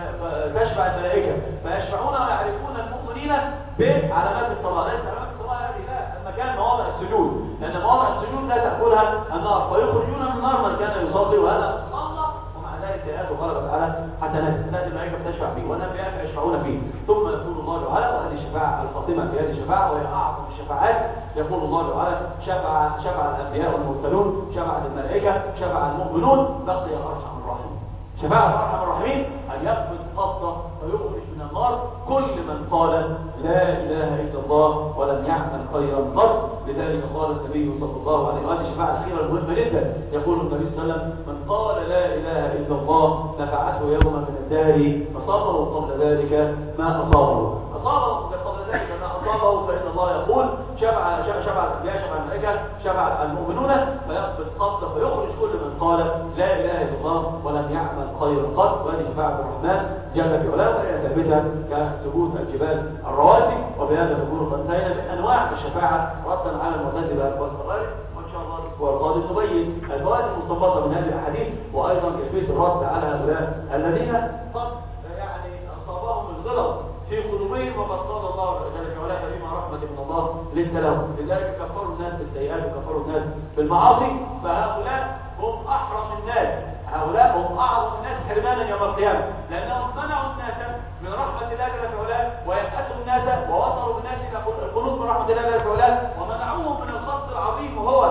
تشفع الملائكة فيشفعون ويعرفون المؤمنين بعلامات الصلاة. ليس علامات الصلاة هذه لا المكان مواضع السجود، لأن مواضع السجود لا تأكلها النار فيخرجون من النار من كان يصلي وهذا صلى ومع ذلك سيئاته غلبت على حسناته، هذه الملائكة بتشفع فيه والأنبياء يشفعون فيه، ثم يقول الله تعالى وهذه الشفاعة الفاطمة في هذه الشفاعة وهي أعظم الشفاعات يقول الله تعالى شفع شفع الأنبياء والمرسلون شفع الملائكة شفع المؤمنون بقي أرحم الراحمين. شفاعة أرحم الراحمين أن يقبض قبضة ويخرج من النار كل من قال لا إله إلا الله ولم يعمل خيرا قط. لذلك قال النبي صلى الله عليه وسلم وهذه الشفاعة الأخيرة المهمة جدا يقول النبي صلى الله عليه وسلم من قال لا إله إلا الله نفعته يوما من الدهر فصابه قبل ذلك ما أصابه أصابه قبل ذلك ما أصابه فإن الله يقول شفع شفع الأنبياء شفع الملائكة شفع المؤمنون فيقبض قبضة فيخرج كل من قال لا إله إلا الله ولم يعمل خيرا قط. وهذه شفاعة الرحمن جل في علاه وهي ثابتة كثبوت الجبال الرواسي. وبهذا نكون قد انتهينا من أنواع الشفاعة ردا على المعتزلة والخوارج، وإن شاء الله الأسبوع القادم نبين الفوائد المستفاضة من هذه الأحاديث وأيضا كيفية الرد على هؤلاء الذين قد يعني أصابهم الغلط في قلوبهم وقد قال الله جل وعلا فبما رحمة من الله لنت لهم، لذلك كفروا الناس بالسيئات وكفروا الناس بالمعاصي، فهؤلاء هم أحرم الناس، هؤلاء هم أعظم الناس حرمانا يوم القيامة لأنهم منعوا الناس من رحمة الله جل وعلا ويبأسوا الناس ووصلوا الناس إلى القنوط من رحمة الله جل وعلا ومنعوهم من الخط العظيم وهو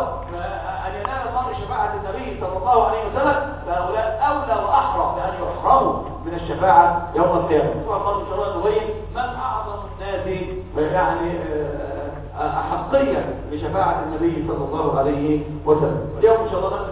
أن ينال المرء شفاعة النبي صلى الله عليه وسلم، فهؤلاء أولى وأحرم بأن يحرموا من الشفاعة يوم القيامة. الله إن شاء الله نبين من أعظم الناس يعني أحقية لشفاعة النبي صلى الله عليه وسلم. اليوم إن شاء الله